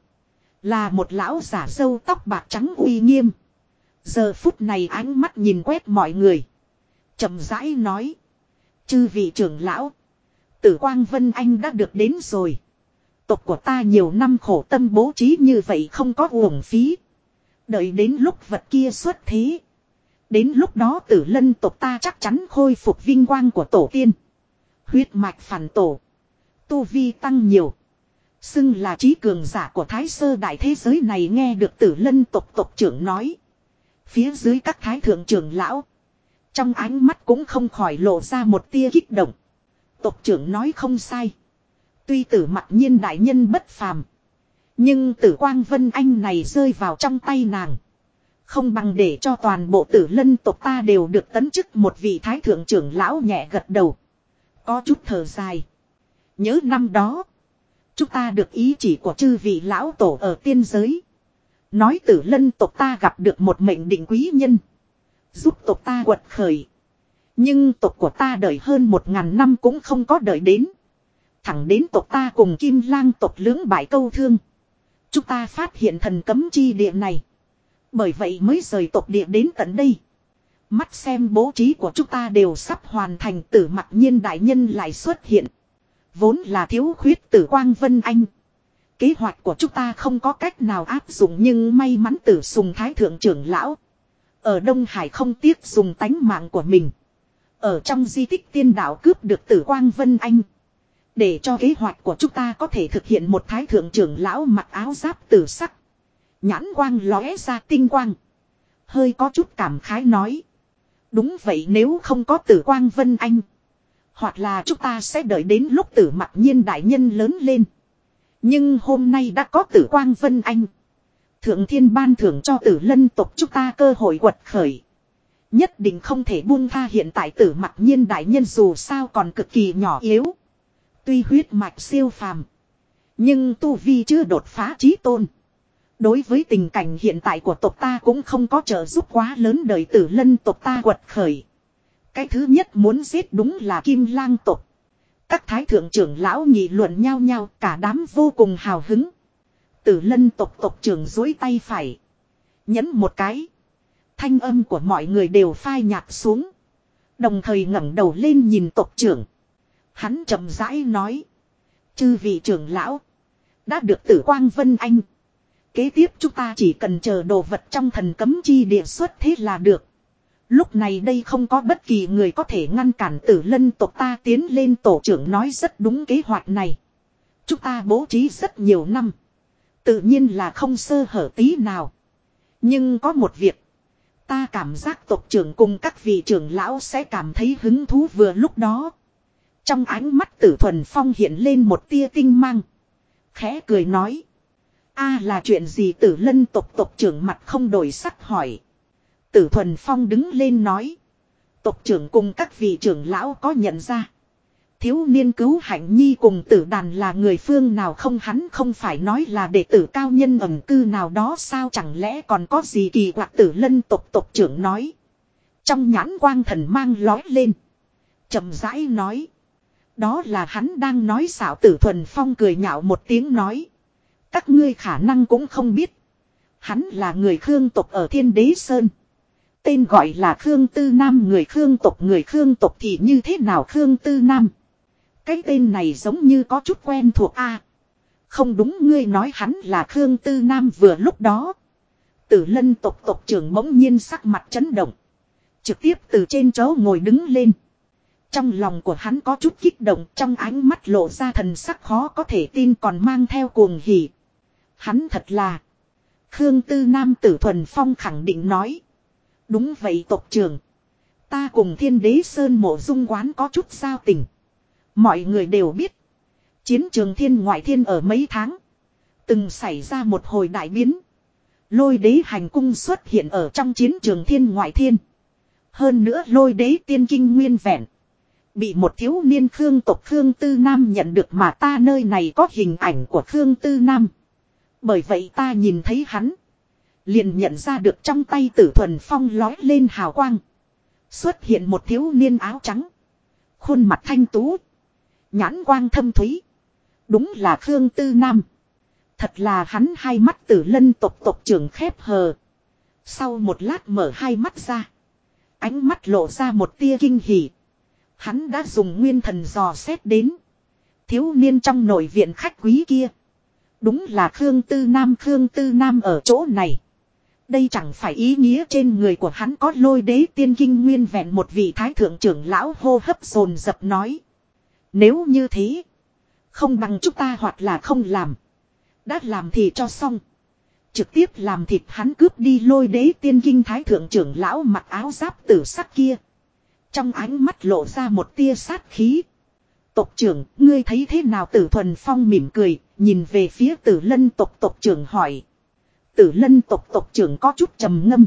Là một lão giả râu tóc bạc trắng uy nghiêm. Giờ phút này ánh mắt nhìn quét mọi người. Chậm rãi nói. Chư vị trưởng lão. Tử Quang Vân Anh đã được đến rồi. Tộc của ta nhiều năm khổ tâm bố trí như vậy không có uổng phí. Đợi đến lúc vật kia xuất thế. Đến lúc đó Tử Lân tộc ta chắc chắn khôi phục vinh quang của tổ tiên. Huyết mạch phản tổ. Tu vi tăng nhiều. Xưng là trí cường giả của Thái Sơ đại thế giới này. Nghe được Tử Lân tộc tộc trưởng nói. Phía dưới các thái thượng trưởng lão. Trong ánh mắt cũng không khỏi lộ ra một tia kích động. Tộc trưởng nói không sai. Tuy Tử Mặc Nhiên đại nhân bất phàm. Nhưng Tử Quang Vân Anh này rơi vào trong tay nàng. Không bằng để cho toàn bộ Tử Lân tộc ta đều được tấn chức. Một vị thái thượng trưởng lão nhẹ gật đầu. Có chút thở dài. Nhớ năm đó. Chúng ta được ý chỉ của chư vị lão tổ ở tiên giới. Nói Tử Lân tộc ta gặp được một mệnh định quý nhân. Giúp tộc ta quật khởi. Nhưng tộc của ta đợi hơn 1000 năm cũng không có đợi đến. Thẳng đến tộc ta cùng Kim Lang tộc lưỡng bại câu thương. Chúng ta phát hiện thần cấm chi địa này. Bởi vậy mới rời tộc địa đến tận đây. Mắt xem bố trí của chúng ta đều sắp hoàn thành. Tử Mặc Nhiên đại nhân lại xuất hiện. Vốn là thiếu khuyết Tử Quang Vân Anh. Kế hoạch của chúng ta không có cách nào áp dụng. Nhưng may mắn Tử Sùng thái thượng trưởng lão. Ở Đông Hải không tiếc dùng tánh mạng của mình. Ở trong di tích tiên đạo cướp được Tử Quang Vân Anh. Để cho kế hoạch của chúng ta có thể thực hiện, một thái thượng trưởng lão mặc áo giáp tử sắc. Nhãn quang lóe ra tinh quang. Hơi có chút cảm khái nói. Đúng vậy, nếu không có Tử Quang Vân Anh. Hoặc là chúng ta sẽ đợi đến lúc Tử Mặc Nhiên đại nhân lớn lên. Nhưng hôm nay đã có Tử Quang Vân Anh. Thượng thiên ban thưởng cho Tử Lân tộc chúng ta cơ hội quật khởi. Nhất định không thể buông tha hiện tại Tử Mặc Nhiên đại nhân dù sao còn cực kỳ nhỏ yếu. Tuy huyết mạch siêu phàm. Nhưng tu vi chưa đột phá chí tôn. Đối với tình cảnh hiện tại của tộc ta cũng không có trợ giúp quá lớn, đời Tử Lân tộc ta quật khởi. Cái thứ nhất muốn giết đúng là Kim Lang tộc. Các thái thượng trưởng lão nghị luận nhau nhau, cả đám vô cùng hào hứng. Tử Lân tộc tộc trưởng duỗi tay phải. Nhấn một cái. Thanh âm của mọi người đều phai nhạt xuống. Đồng thời ngẩng đầu lên nhìn tộc trưởng. Hắn chậm rãi nói. Chư vị trưởng lão. Đã được Tử Quang Vân Anh. Kế tiếp chúng ta chỉ cần chờ đồ vật trong thần cấm chi địa xuất thế là được. Lúc này đây không có bất kỳ người có thể ngăn cản Tử Lân tộc ta tiến lên, tổ trưởng nói rất đúng, kế hoạch này. Chúng ta bố trí rất nhiều năm. Tự nhiên là không sơ hở tí nào. Nhưng có một việc. Ta cảm giác tộc trưởng cùng các vị trưởng lão sẽ cảm thấy hứng thú vừa lúc đó. Trong ánh mắt Tử Thuần Phong hiện lên một tia tinh mang. Khẽ cười nói. Là chuyện gì? Tử Lân tộc tộc trưởng mặt không đổi sắc hỏi. Tử Thuần Phong đứng lên nói. Tộc trưởng cùng các vị trưởng lão có nhận ra. Thiếu niên Cứu Hạnh Nhi cùng Tử Đàn là người phương nào không? Hắn không phải nói là đệ tử cao nhân ẩn cư nào đó sao? Chẳng lẽ còn có gì kỳ quặc? Tử Lân tộc tộc trưởng nói. Trong nhãn quang thần mang lói lên. Chậm rãi nói. Đó là hắn đang nói xạo. Tử Thuần Phong cười nhạo một tiếng nói. Các ngươi khả năng cũng không biết. Hắn là người Khương tộc ở Thiên Đế Sơn. Tên gọi là Khương Tư Nam. Người Khương tộc thì như thế nào? Khương Tư Nam. Cái tên này giống như có chút quen thuộc a. Không đúng, ngươi nói hắn là Khương Tư Nam. Vừa lúc đó Tử Lân tộc tộc trưởng bỗng nhiên sắc mặt chấn động. Trực tiếp từ trên chỗ ngồi đứng lên. Trong lòng của hắn có chút kích động, trong ánh mắt lộ ra thần sắc khó có thể tin còn mang theo cuồng hỉ. Hắn thật là Khương Tư Nam. Tử Thuần Phong khẳng định nói. Đúng vậy tộc trưởng. Ta cùng Thiên Đế Sơn Mộ Dung quán có chút giao tình. Mọi người đều biết. Chiến trường Thiên Ngoại Thiên ở mấy tháng. Từng xảy ra một hồi đại biến. Lôi đế hành cung xuất hiện ở trong chiến trường Thiên Ngoại Thiên. Hơn nữa Lôi đế tiên kinh nguyên vẹn. Bị một thiếu niên Khương tộc Khương Tư Nam nhận được, mà ta nơi này có hình ảnh của Khương Tư Nam. Bởi vậy ta nhìn thấy hắn. Liền nhận ra được trong tay Tử Thuần Phong lói lên hào quang. Xuất hiện một thiếu niên áo trắng. Khuôn mặt thanh tú. Nhãn quang thâm thúy. Đúng là Khương Tư Nam. Thật là hắn. Hai mắt Tử Lân tộc tộc trưởng khép hờ. Sau một lát mở hai mắt ra. Ánh mắt lộ ra một tia kinh hỉ. Hắn đã dùng nguyên thần dò xét đến. Thiếu niên trong nội viện khách quý kia. Đúng là Khương Tư Nam. Khương Tư Nam ở chỗ này. Đây chẳng phải ý nghĩa trên người của hắn có lôi đế tiên kinh nguyên vẹn? Một vị thái thượng trưởng lão hô hấp dồn dập nói. Nếu như thế. Không bằng chúng ta hoặc là không làm. Đã làm thì cho xong. Trực tiếp làm thịt hắn, cướp đi lôi đế tiên kinh. Thái thượng trưởng lão mặc áo giáp tử sắc kia. Trong ánh mắt lộ ra một tia sát khí. Tộc trưởng, ngươi thấy thế nào? Tử Thuần Phong mỉm cười, nhìn về phía Tử Lân tộc tộc trưởng hỏi. Tử Lân tộc tộc trưởng có chút trầm ngâm.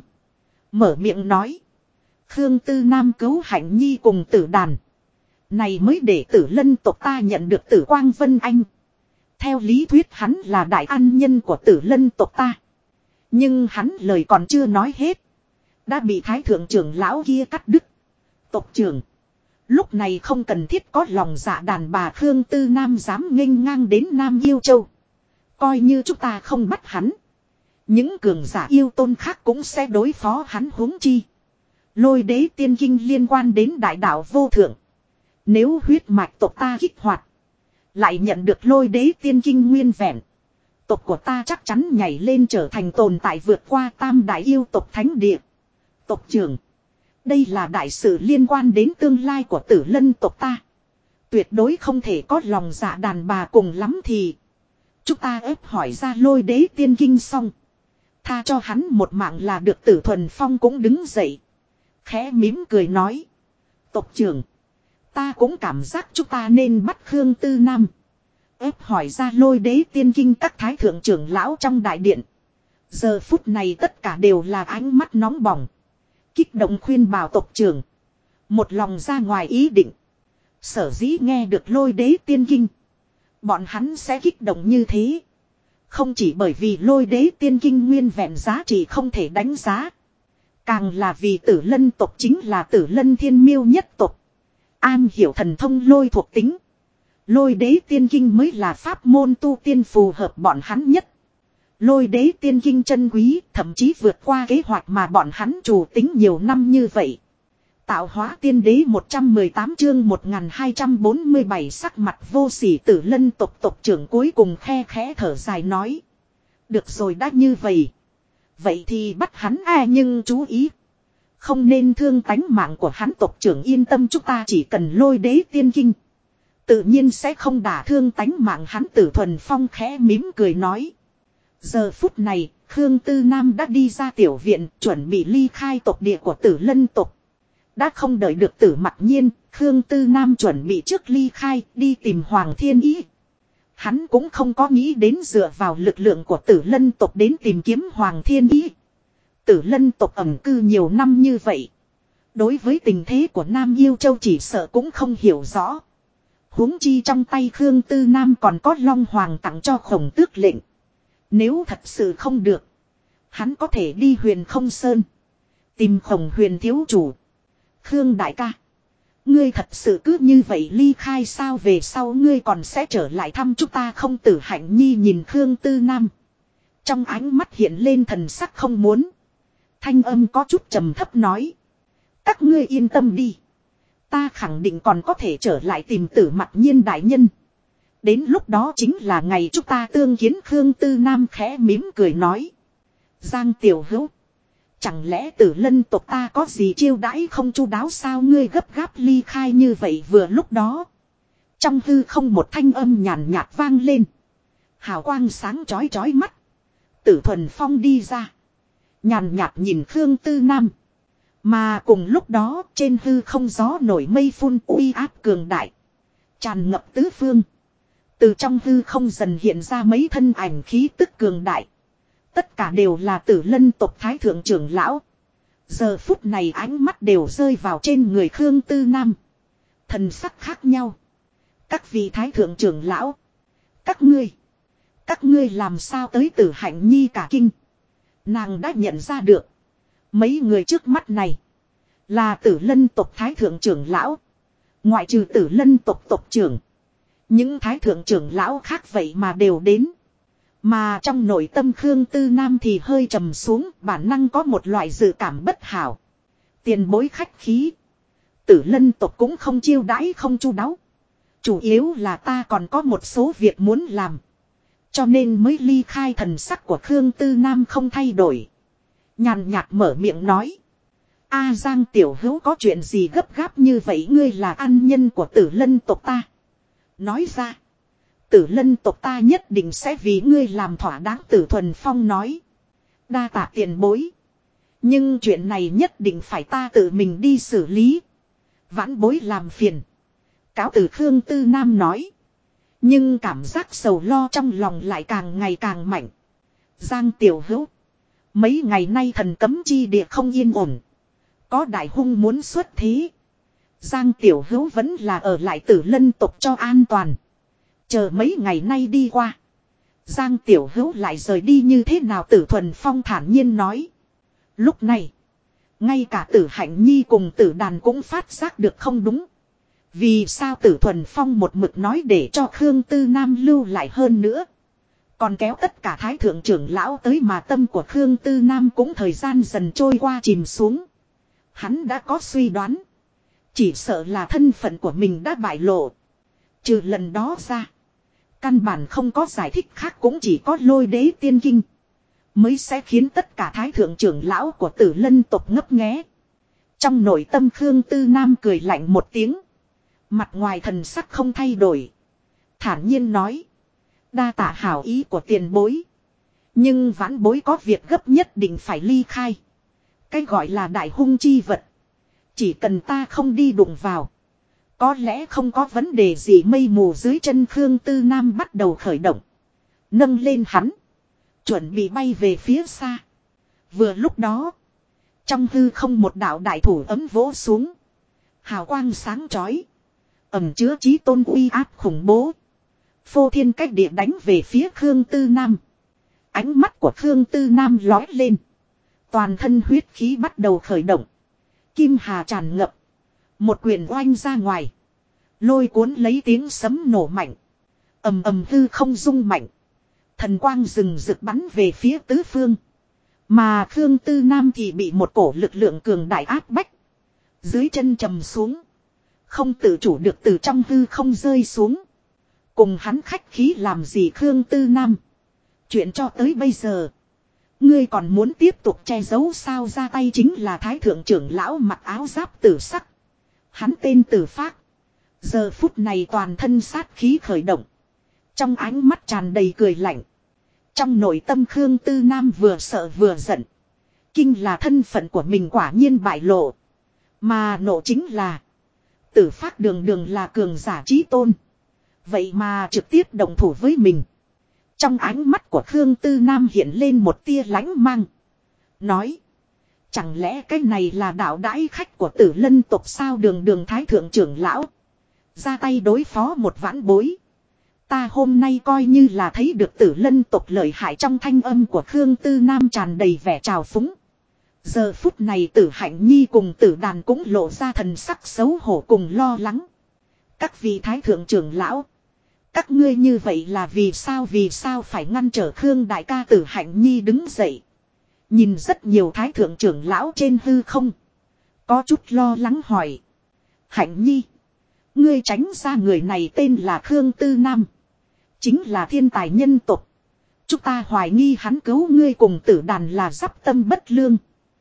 Mở miệng nói. Khương Tư Nam Cứu Hạnh Nhi cùng Tử Đàn. Này mới để Tử Lân tộc ta nhận được Tử Quang Vân Anh. Theo lý thuyết hắn là đại an nhân của Tử Lân tộc ta. Nhưng hắn lời còn chưa nói hết. Đã bị thái thượng trưởng lão kia cắt đứt. Tộc trưởng. Lúc này không cần thiết có lòng dạ đàn bà. Khương Tư Nam dám nghênh ngang đến Nam Yêu Châu. Coi như chúng ta không bắt hắn. Những cường giả yêu tôn khác cũng sẽ đối phó hắn, huống chi. Lôi đế tiên kinh liên quan đến đại đạo vô thượng. Nếu huyết mạch tộc ta kích hoạt. Lại nhận được lôi đế tiên kinh nguyên vẹn. Tộc của ta chắc chắn nhảy lên trở thành tồn tại vượt qua tam đại yêu tộc thánh địa. Tộc trưởng. Đây là đại sự liên quan đến tương lai của Tử Lân tộc ta. Tuyệt đối không thể có lòng dạ đàn bà, cùng lắm thì chúng ta ép hỏi ra Lôi Đế tiên kinh xong, tha cho hắn một mạng là được. Tử Thuần Phong cũng đứng dậy, khẽ mím cười nói. Tộc trưởng, ta cũng cảm giác chúng ta nên bắt Khương Tư Nam ép hỏi ra Lôi Đế tiên kinh. Các thái thượng trưởng lão trong đại điện giờ phút này tất cả đều là ánh mắt nóng bỏng, kích động khuyên bảo tộc trưởng một lòng ra ngoài ý định. Sở dĩ nghe được Lôi Đế tiên kinh, bọn hắn sẽ kích động như thế, không chỉ bởi vì Lôi Đế tiên kinh nguyên vẹn giá trị không thể đánh giá, càng là vì Tử Lân tộc chính là Tử Lân thiên miêu nhất tộc, an hiểu thần thông lôi thuộc tính. Lôi Đế tiên kinh mới là pháp môn tu tiên phù hợp bọn hắn nhất. Lôi Đế tiên kinh chân quý, thậm chí vượt qua kế hoạch mà bọn hắn chủ tính nhiều năm như vậy. Tạo hóa tiên đế 118 chương 1247 sắc mặt vô sỉ Tử Lân tộc tộc trưởng cuối cùng khe khẽ thở dài nói. Được rồi, đã như vậy. Vậy thì bắt hắn nhưng chú ý. Không nên thương tánh mạng của hắn. Tộc trưởng yên tâm, chúng ta chỉ cần Lôi Đế tiên kinh, tự nhiên sẽ không đả thương tánh mạng hắn. Tử Thuần Phong khẽ mím cười nói. Giờ phút này, Khương Tư Nam đã đi ra tiểu viện, chuẩn bị ly khai tộc địa của Tử Lân tộc. Đã không đợi được Tử Mặc Nhiên, Khương Tư Nam chuẩn bị trước ly khai, đi tìm Hoàng Thiên Ý. Hắn cũng không có nghĩ đến dựa vào lực lượng của Tử Lân tộc đến tìm kiếm Hoàng Thiên Ý. Tử Lân tộc ẩn cư nhiều năm như vậy, đối với tình thế của Nam Yêu Châu chỉ sợ cũng không hiểu rõ. Huống chi trong tay Khương Tư Nam còn có Long Hoàng tặng cho Khổng Tước lệnh. Nếu thật sự không được, hắn có thể đi Huyền Không Sơn tìm Khổng Huyền thiếu chủ. Khương đại ca, ngươi thật sự cứ như vậy ly khai sao? Về sau ngươi còn sẽ trở lại thăm chúng ta không? Tử Hạnh Nhi nhìn Khương Tư Nam, trong ánh mắt hiện lên thần sắc không muốn, thanh âm có chút trầm thấp nói. Các ngươi yên tâm đi, ta khẳng định còn có thể trở lại tìm Tử Mặc Nhiên đại nhân. Đến lúc đó chính là ngày chúng ta tương kiến. Khương Tư Nam khẽ mím cười nói. Giang tiểu hữu, chẳng lẽ Tử Lân tộc ta có gì chiêu đãi không chu đáo sao? Ngươi gấp gáp ly khai như vậy. Vừa lúc đó, trong hư không một thanh âm nhàn nhạt vang lên, hào quang sáng chói chói mắt. Tử Thuần Phong đi ra, nhàn nhạt nhìn Khương Tư Nam. Mà cùng lúc đó, trên hư không gió nổi mây phun, uy áp cường đại tràn ngập tứ phương. Từ trong hư không dần hiện ra mấy thân ảnh khí tức cường đại. Tất cả đều là Tử Lân tộc thái thượng trưởng lão. Giờ phút này ánh mắt đều rơi vào trên người Khương Tư Nam, thần sắc khác nhau. Các vị thái thượng trưởng lão, các ngươi làm sao tới? Tử Hạnh Nhi cả kinh. Nàng đã nhận ra được, mấy người trước mắt này là Tử Lân tộc thái thượng trưởng lão. Ngoại trừ Tử Lân tộc tộc trưởng, những thái thượng trưởng lão khác vậy mà đều đến. Mà trong nội tâm Khương Tư Nam thì hơi trầm xuống, bản năng có một loại dự cảm bất hảo. Tiền bối khách khí, Tử Lân tộc cũng không chiêu đãi không chu đáo. Chủ yếu là ta còn có một số việc muốn làm, cho nên mới ly khai. Thần sắc của Khương Tư Nam không thay đổi, nhàn nhạt mở miệng nói. A Giang tiểu hữu, có chuyện gì gấp gáp như vậy? Ngươi là ân nhân của Tử Lân tộc ta, nói ra, Tử Lân tộc ta nhất định sẽ vì ngươi làm thỏa đáng. Tử Thuần Phong nói. Đa tạ tiền bối, nhưng chuyện này nhất định phải ta tự mình đi xử lý, vãn bối làm phiền. Cáo từ. Khương Tư Nam nói. Nhưng cảm giác sầu lo trong lòng lại càng ngày càng mạnh. Giang tiểu hữu, mấy ngày nay thần cấm chi địa không yên ổn, có đại hung muốn xuất thế. Giang tiểu hữu vẫn là ở lại Tử Lân tộc cho an toàn. Chờ mấy ngày nay đi qua, Giang tiểu hữu lại rời đi như thế nào? Tử Thuần Phong thản nhiên nói. Lúc này, ngay cả Tử Hạnh Nhi cùng Tử Đàn cũng phát giác được không đúng. Vì sao Tử Thuần Phong một mực nói để cho Khương Tư Nam lưu lại hơn nữa, còn kéo tất cả thái thượng trưởng lão tới, mà tâm của Khương Tư Nam cũng thời gian dần trôi qua chìm xuống. Hắn đã có suy đoán, chỉ sợ là thân phận của mình đã bại lộ. Trừ lần đó ra, căn bản không có giải thích khác, cũng chỉ có Lôi Đế tiên kinh mới sẽ khiến tất cả thái thượng trưởng lão của Tử Lân tộc ngấp nghé. Trong nội tâm Khương Tư Nam cười lạnh một tiếng, Mặt ngoài thần sắc không thay đổi. Thản nhiên nói. Đa tạ hảo ý của tiền bối. Nhưng vãn bối có việc gấp nhất định phải ly khai. Cái gọi là đại hung chi vật. Chỉ cần ta không đi đụng vào. Có lẽ không có vấn đề gì. Mây mù dưới chân Khương Tư Nam bắt đầu khởi động. Nâng lên hắn. Chuẩn bị bay về phía xa. Vừa lúc đó. Trong hư không một đạo đại thủ ấm vỗ xuống. Hào quang sáng chói. Ẩm chứa chí tôn uy áp khủng bố. Phô thiên cách địa đánh về phía Khương Tư Nam. Ánh mắt của Khương Tư Nam lói lên. Toàn thân huyết khí bắt đầu khởi động. Kim hà tràn ngập. Một quyền oanh ra ngoài. Lôi cuốn lấy tiếng sấm nổ mạnh. Ầm ầm hư không rung mạnh. Thần quang rừng rực bắn về phía tứ phương. Mà Khương Tư Nam thì bị một cổ lực lượng cường đại áp bách. Dưới chân trầm xuống. Không tự chủ được từ trong hư không rơi xuống. Cùng hắn khách khí làm gì Khương Tư Nam. Chuyện cho tới bây giờ. Ngươi còn muốn tiếp tục che giấu sao ra tay chính là Thái Thượng trưởng lão mặc áo giáp tử sắc. Hắn tên Tử Phác. Giờ phút này toàn thân sát khí khởi động. Trong ánh mắt tràn đầy cười lạnh. Trong nội tâm Khương Tư Nam vừa sợ vừa giận. Kinh là thân phận của mình quả nhiên bại lộ. Mà nộ chính là. Tử Phác đường đường là cường giả chí tôn. Vậy mà trực tiếp động thủ với mình. Trong ánh mắt của Khương Tư Nam hiện lên một tia lánh mang. Nói. Chẳng lẽ cái này là đạo đãi khách của Tử Lân tộc sao đường đường Thái Thượng trưởng lão. Ra tay đối phó một vãn bối. Ta hôm nay coi như là thấy được Tử Lân tộc lợi hại trong thanh âm của Khương Tư Nam tràn đầy vẻ trào phúng. Giờ phút này Tử Hạnh Nhi cùng Tử Đàn cũng lộ ra thần sắc xấu hổ cùng lo lắng. Các vị Thái Thượng trưởng lão. Các ngươi như vậy là vì sao phải ngăn trở Khương đại ca Tử Hạnh Nhi đứng dậy. Nhìn rất nhiều Thái Thượng trưởng lão trên hư không. Có chút lo lắng hỏi. Hạnh Nhi. Ngươi tránh ra người này tên là Khương Tư Nam. Chính là thiên tài nhân tộc. Chúng ta hoài nghi hắn cứu ngươi cùng Tử Đàn là giáp tâm bất lương.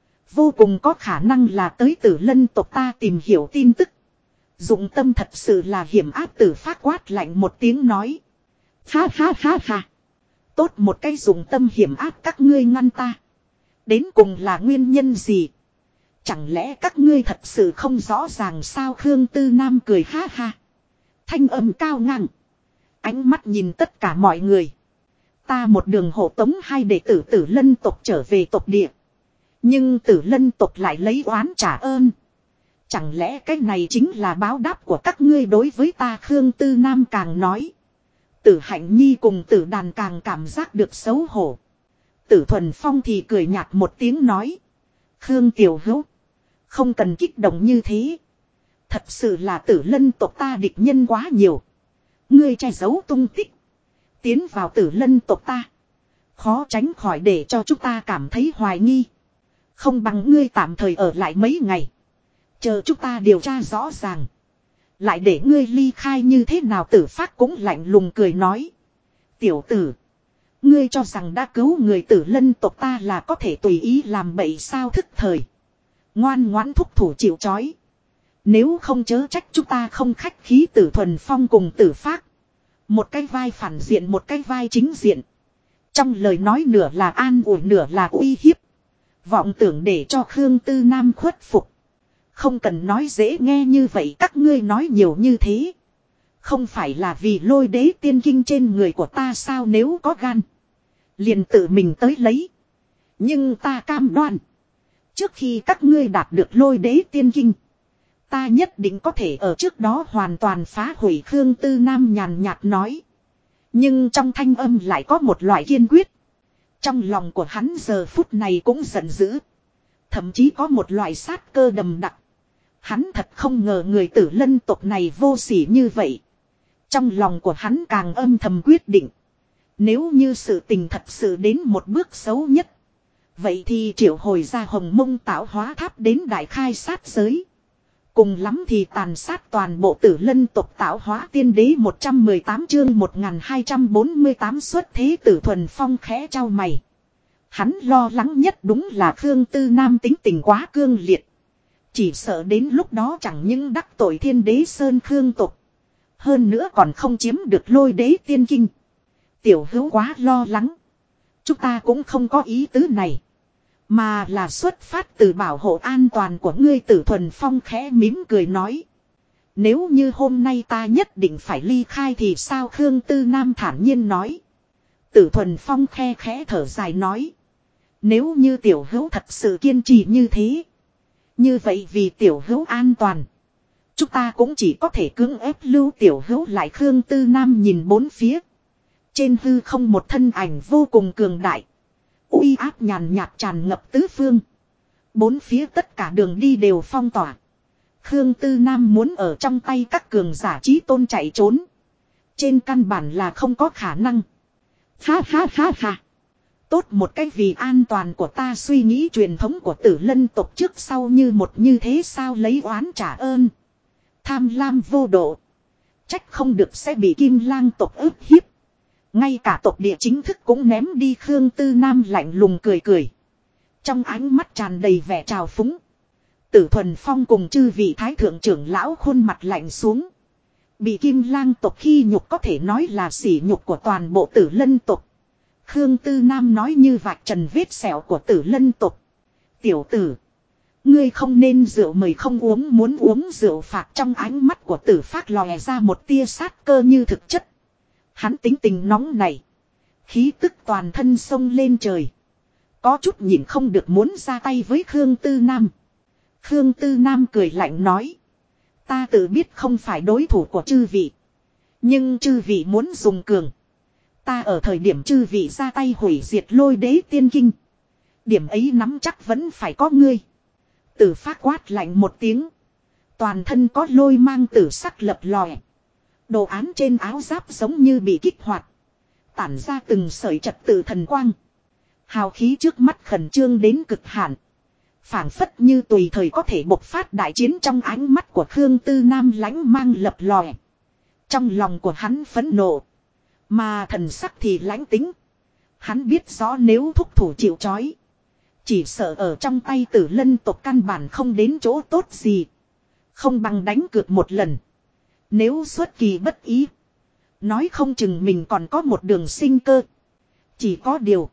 Vô cùng có khả năng là tới Tử Lân tộc ta tìm hiểu tin tức. Dụng tâm thật sự là hiểm áp. Tử Phác quát lạnh một tiếng nói. Ha ha ha ha. Tốt một cái dụng tâm hiểm áp các ngươi ngăn ta. Đến cùng là nguyên nhân gì? Chẳng lẽ các ngươi thật sự không rõ ràng sao? Khương Tư Nam cười ha ha. Thanh âm cao ngang. Ánh mắt nhìn tất cả mọi người. Ta một đường hộ tống hai đệ tử Tử Lân tộc trở về tộc địa. Nhưng Tử Lân tộc lại lấy oán trả ơn. Chẳng lẽ cái này chính là báo đáp của các ngươi đối với ta? Khương Tư Nam càng nói. Tử Hạnh Nhi cùng Tử Đàn càng cảm giác được xấu hổ. Tử Thuần Phong thì cười nhạt một tiếng nói. Khương Tiểu Hữu. Không cần kích động như thế. Thật sự là Tử Lân tộc ta địch nhân quá nhiều. Ngươi che giấu tung tích. Tiến vào Tử Lân tộc ta. Khó tránh khỏi để cho chúng ta cảm thấy hoài nghi. Không bằng ngươi tạm thời ở lại mấy ngày. Chờ chúng ta điều tra rõ ràng. Lại để ngươi ly khai như thế nào? Tử Phác cũng lạnh lùng cười nói. Tiểu tử. Ngươi cho rằng đã cứu người Tử Lân tộc ta là có thể tùy ý làm bậy sao? Thức thời. Ngoan ngoãn thúc thủ chịu trói. Nếu không chớ trách chúng ta không khách khí. Tử Thuần Phong cùng Tử Phác. Một cái vai phản diện một cái vai chính diện. Trong lời nói nửa là an ủi nửa là uy hiếp. Vọng tưởng để cho Khương Tư Nam khuất phục. Không cần nói dễ nghe như vậy. Các ngươi nói nhiều như thế. Không phải là vì Lôi Đế tiên kinh trên người của ta sao? Nếu có gan. Liền tự mình tới lấy. Nhưng ta cam đoan. Trước khi các ngươi đạt được Lôi Đế tiên kinh. Ta nhất định có thể ở trước đó hoàn toàn phá hủy. Khương Tư Nam nhàn nhạt nói. Nhưng trong thanh âm lại có một loại kiên quyết. Trong lòng của hắn giờ phút này cũng giận dữ. Thậm chí có một loại sát cơ đầm đặc. Hắn thật không ngờ người Tử Lân tộc này vô sỉ như vậy. Trong lòng của hắn càng âm thầm quyết định. Nếu như sự tình thật sự đến một bước xấu nhất. Vậy thì triệu hồi ra Hồng Mông Tạo Hóa Tháp đến đại khai sát giới. Cùng lắm thì tàn sát toàn bộ Tử Lân tộc. Tạo Hóa Tiên Đế 118 chương 1248 xuất thế. Tử Thuần Phong khẽ trao mày. Hắn lo lắng nhất đúng là Khương Tư Nam tính tình quá cương liệt. Chỉ sợ đến lúc đó chẳng những đắc tội Thiên Đế Sơn Khương tộc. Hơn nữa còn không chiếm được Lôi Đế Tiên Kinh. Tiểu Hữu quá lo lắng. Chúng ta cũng không có ý tứ này. Mà là xuất phát từ bảo hộ an toàn của ngươi. Tử Thuần Phong khẽ mím cười nói. Nếu như hôm nay ta nhất định phải ly khai thì sao? Khương Tư Nam thản nhiên nói. Tử Thuần Phong khe khẽ thở dài nói. Nếu như tiểu hữu thật sự kiên trì như thế. Như vậy vì tiểu hữu an toàn. Chúng ta cũng chỉ có thể cưỡng ép lưu tiểu hữu lại. Khương Tư Nam nhìn bốn phía. Trên hư không một thân ảnh vô cùng cường đại. Uy áp nhàn nhạt tràn ngập tứ phương. Bốn phía tất cả đường đi đều phong tỏa. Khương Tư Nam muốn ở trong tay các cường giả chí tôn chạy trốn. Trên căn bản là không có khả năng. Ha ha ha ha. Tốt một cái vì an toàn của ta suy nghĩ truyền thống của Tử Lân tộc trước sau như một như thế sao lấy oán trả ơn. Tham lam vô độ. Trách không được sẽ bị Kim Lang tộc ức hiếp. Ngay cả tộc địa chính thức cũng ném đi. Khương Tư Nam lạnh lùng cười cười. Trong ánh mắt tràn đầy vẻ trào phúng. Tử Thuần Phong cùng chư vị thái thượng trưởng lão khuôn mặt lạnh xuống. Bị Kim Lang tộc khi nhục có thể nói là sỉ nhục của toàn bộ Tử Lân tộc. Khương Tư Nam nói như vạch trần vết sẹo của Tử Lân tộc. Tiểu tử. Ngươi không nên rượu mời không uống, muốn uống rượu phạt. Trong ánh mắt của Tử Phác lòe ra một tia sát cơ như thực chất. Hắn tính tình nóng này. Khí tức toàn thân sông lên trời. Có chút nhìn không được muốn ra tay với Khương Tư Nam. Khương Tư Nam cười lạnh nói. Ta tự biết không phải đối thủ của chư vị. Nhưng chư vị muốn dùng cường. Ta ở thời điểm chư vị ra tay hủy diệt Lôi Đế Tiên Kinh. Điểm ấy nắm chắc vẫn phải có ngươi. Tử Phác quát lạnh một tiếng. Toàn thân có lôi mang tử sắc lập lòe. Đồ án trên áo giáp giống như bị kích hoạt. Tản ra từng sợi trật tự thần quang. Hào khí trước mắt khẩn trương đến cực hạn. Phảng phất như tùy thời có thể bộc phát đại chiến. Trong ánh mắt của Khương Tư Nam lãnh mang lập lòe. Trong lòng của hắn phẫn nộ. Mà thần sắc thì lãnh tính. Hắn biết rõ nếu thúc thủ chịu trói. Chỉ sợ ở trong tay Tử Lân tộc căn bản không đến chỗ tốt gì. Không bằng đánh cược một lần. Nếu xuất kỳ bất ý. Nói không chừng mình còn có một đường sinh cơ. Chỉ có điều.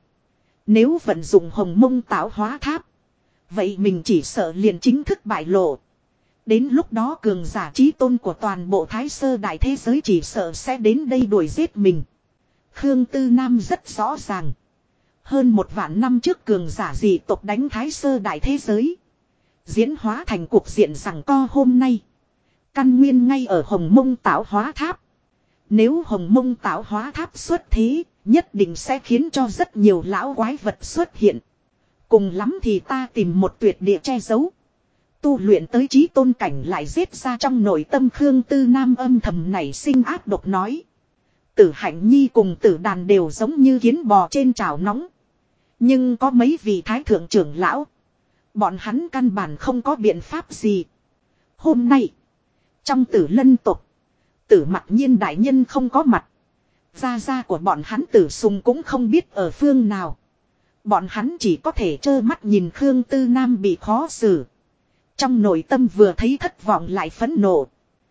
Nếu vận dụng Hồng Mông Tạo Hóa Tháp. Vậy mình chỉ sợ liền chính thức bại lộ. Đến lúc đó cường giả chí tôn của toàn bộ Thái Sơ đại thế giới chỉ sợ sẽ đến đây đuổi giết mình. Khương Tư Nam rất rõ ràng. Hơn 1.000 năm trước cường giả dị tộc đánh Thái Sơ đại thế giới. Diễn hóa thành cuộc diện giằng co hôm nay. Căn nguyên ngay ở Hồng Mông Tạo Hóa Tháp. Nếu Hồng Mông Tạo Hóa Tháp xuất thế, nhất định sẽ khiến cho rất nhiều lão quái vật xuất hiện. Cùng lắm thì ta tìm một tuyệt địa che giấu. Tu luyện tới chí tôn cảnh lại giết ra trong nội tâm. Khương Tư Nam âm thầm nảy sinh ác độc nói. Tử Hạnh Nhi cùng Tử Đàn đều giống như kiến bò trên chảo nóng. Nhưng có mấy vị thái thượng trưởng lão. Bọn hắn căn bản không có biện pháp gì. Hôm nay. Trong Tử Lân tộc. Tử Mặc Nhiên đại nhân không có mặt. Gia gia của bọn hắn Tử Sùng cũng không biết ở phương nào. Bọn hắn chỉ có thể trơ mắt nhìn Khương Tư Nam bị khó xử. Trong nội tâm vừa thấy thất vọng lại phẫn nộ.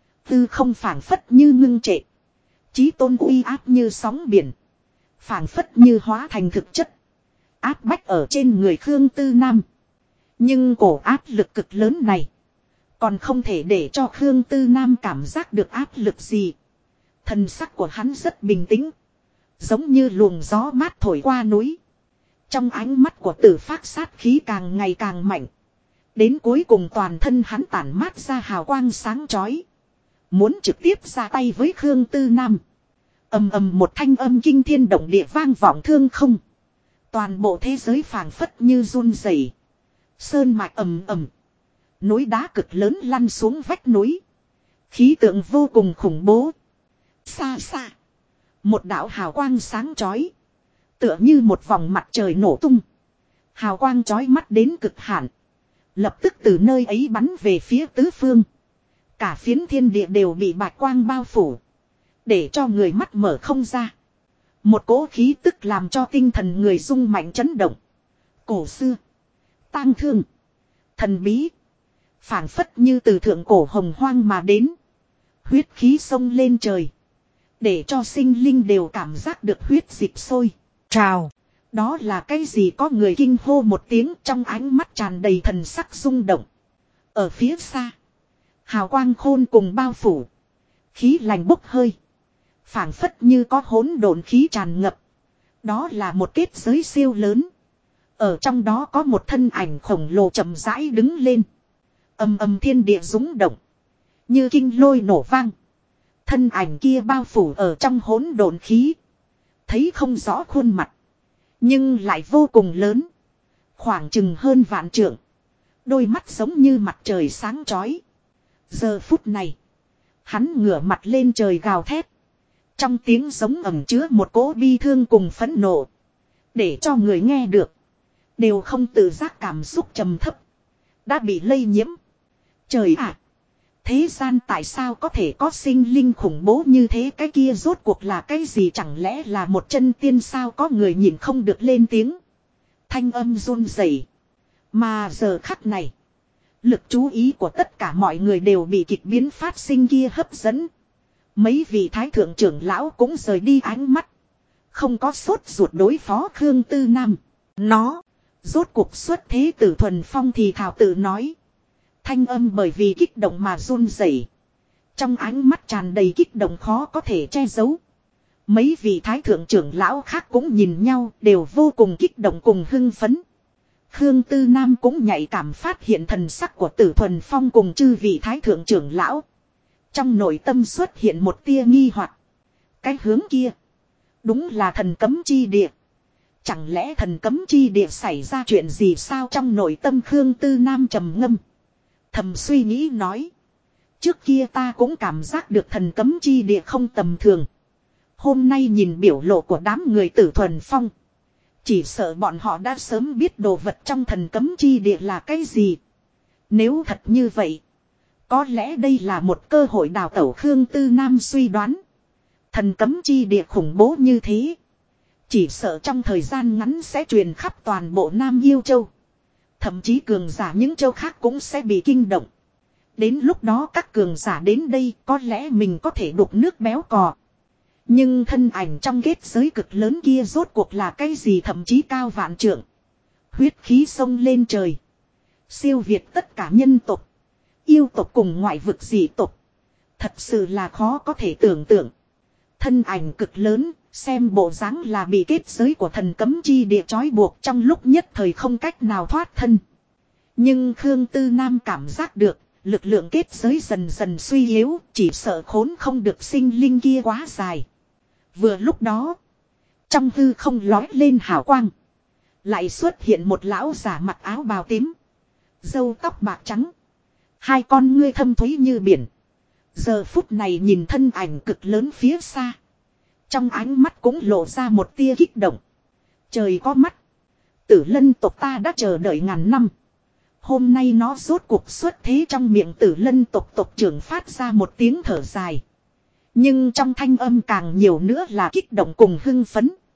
Tư không phảng phất như ngưng trệ. Chí tôn uy áp như sóng biển. Phảng phất như hóa thành thực chất. Áp bách ở trên người Khương Tư Nam. Nhưng cổ áp lực cực lớn này. Còn không thể để cho Khương Tư Nam cảm giác được áp lực gì. Thần sắc của hắn rất bình tĩnh. Giống như luồng gió mát thổi qua núi. Trong ánh mắt của Tử Phác sát khí càng ngày càng mạnh. Đến cuối cùng toàn thân hắn tản mát ra hào quang sáng chói. Muốn trực tiếp ra tay với Khương Tư Nam. Ầm ầm một thanh âm kinh thiên động địa vang vọng thương không. Toàn bộ thế giới phảng phất như run rẩy. Sơn mạch ầm ầm. Núi đá cực lớn lăn xuống vách núi. Khí tượng vô cùng khủng bố. Xa xa. Một đạo hào quang sáng chói. Tựa như một vòng mặt trời nổ tung. Hào quang chói mắt đến cực hạn. Lập tức từ nơi ấy bắn về phía tứ phương. Cả phiến thiên địa đều bị bạch quang bao phủ. Để cho người mắt mở không ra. Một cỗ khí tức làm cho tinh thần người rung mạnh chấn động. Cổ xưa. Tang thương. Thần bí. Phảng phất như từ thượng cổ hồng hoang mà đến. Huyết khí sông lên trời. Để cho sinh linh đều cảm giác được huyết dịch sôi trào. Đó là cái gì, có người kinh hô một tiếng, trong ánh mắt tràn đầy thần sắc rung động. Ở phía xa, hào quang khôn cùng bao phủ. Khí lành bốc hơi. Phảng phất như có hỗn độn khí tràn ngập. Đó là một kết giới siêu lớn. Ở trong đó có một thân ảnh khổng lồ chậm rãi đứng lên. Ầm ầm thiên địa rúng động. Như kinh lôi nổ vang. Thân ảnh kia bao phủ ở trong hỗn độn khí. Thấy không rõ khuôn mặt. Nhưng lại vô cùng lớn. Khoảng chừng hơn vạn trượng. Đôi mắt giống như mặt trời sáng chói. Giờ phút này. Hắn ngửa mặt lên trời gào thét. Trong tiếng giống ẩm chứa một cỗ bi thương cùng phẫn nộ. Để cho người nghe được. Đều không tự giác cảm xúc trầm thấp. Đã bị lây nhiễm. Trời ạ! Thế gian tại sao có thể có sinh linh khủng bố như thế, cái kia rốt cuộc là cái gì, chẳng lẽ là một chân tiên sao, có người nhìn không được lên tiếng. Thanh âm run rẩy. Mà giờ khắc này. Lực chú ý của tất cả mọi người đều bị kịch biến phát sinh kia hấp dẫn. Mấy vị thái thượng trưởng lão cũng rời đi ánh mắt. Không có sốt ruột đối phó Khương Tư Nam. Nó. Rốt cuộc xuất thế Tử Thuần Phong thì thảo tự nói. Thanh âm bởi vì kích động mà run rẩy. Trong ánh mắt tràn đầy kích động khó có thể che giấu. Mấy vị thái thượng trưởng lão khác cũng nhìn nhau, đều vô cùng kích động cùng hưng phấn. Khương Tư Nam cũng nhạy cảm phát hiện thần sắc của Tử Thuần Phong cùng chư vị thái thượng trưởng lão. Trong nội tâm xuất hiện một tia nghi hoặc. Cái hướng kia. Đúng là thần cấm chi địa. Chẳng lẽ thần cấm chi địa xảy ra chuyện gì sao, trong nội tâm Khương Tư Nam trầm ngâm. Thầm suy nghĩ nói. Trước kia ta cũng cảm giác được thần cấm chi địa không tầm thường. Hôm nay nhìn biểu lộ của đám người Tử Thuần Phong. Chỉ sợ bọn họ đã sớm biết đồ vật trong thần cấm chi địa là cái gì. Nếu thật như vậy. Có lẽ đây là một cơ hội đào tẩu, Khương Tư Nam suy đoán. Thần cấm chi địa khủng bố như thế. Chỉ sợ trong thời gian ngắn sẽ truyền khắp toàn bộ Nam Yêu Châu. Thậm chí cường giả những châu khác cũng sẽ bị kinh động. Đến lúc đó các cường giả đến đây có lẽ mình có thể đục nước béo cò. Nhưng thân ảnh trong kết giới cực lớn kia rốt cuộc là cái gì, thậm chí cao vạn trượng. Huyết khí sông lên trời. Siêu việt tất cả nhân tộc. Yêu tộc cùng ngoại vực dị tộc. Thật sự là khó có thể tưởng tượng. Thân ảnh cực lớn, xem bộ dáng là bị kết giới của thần cấm chi địa trói buộc, trong lúc nhất thời không cách nào thoát thân. Nhưng Khương Tư Nam cảm giác được, lực lượng kết giới dần dần suy yếu, chỉ sợ khốn không được sinh linh kia quá dài. Vừa lúc đó, trong hư không lói lên hào quang. Lại xuất hiện một lão giả mặc áo bào tím. Râu tóc bạc trắng. Hai con ngươi thâm thúy như biển. Giờ phút này nhìn thân ảnh cực lớn phía xa. Trong ánh mắt cũng lộ ra một tia kích động. Trời có mắt. Tử Lân tộc ta đã chờ đợi ngàn năm. Hôm nay nó rốt cuộc xuất thế, trong miệng Tử Lân tộc tộc trưởng phát ra một tiếng thở dài. Nhưng trong thanh âm càng nhiều nữa là kích động cùng hưng phấn.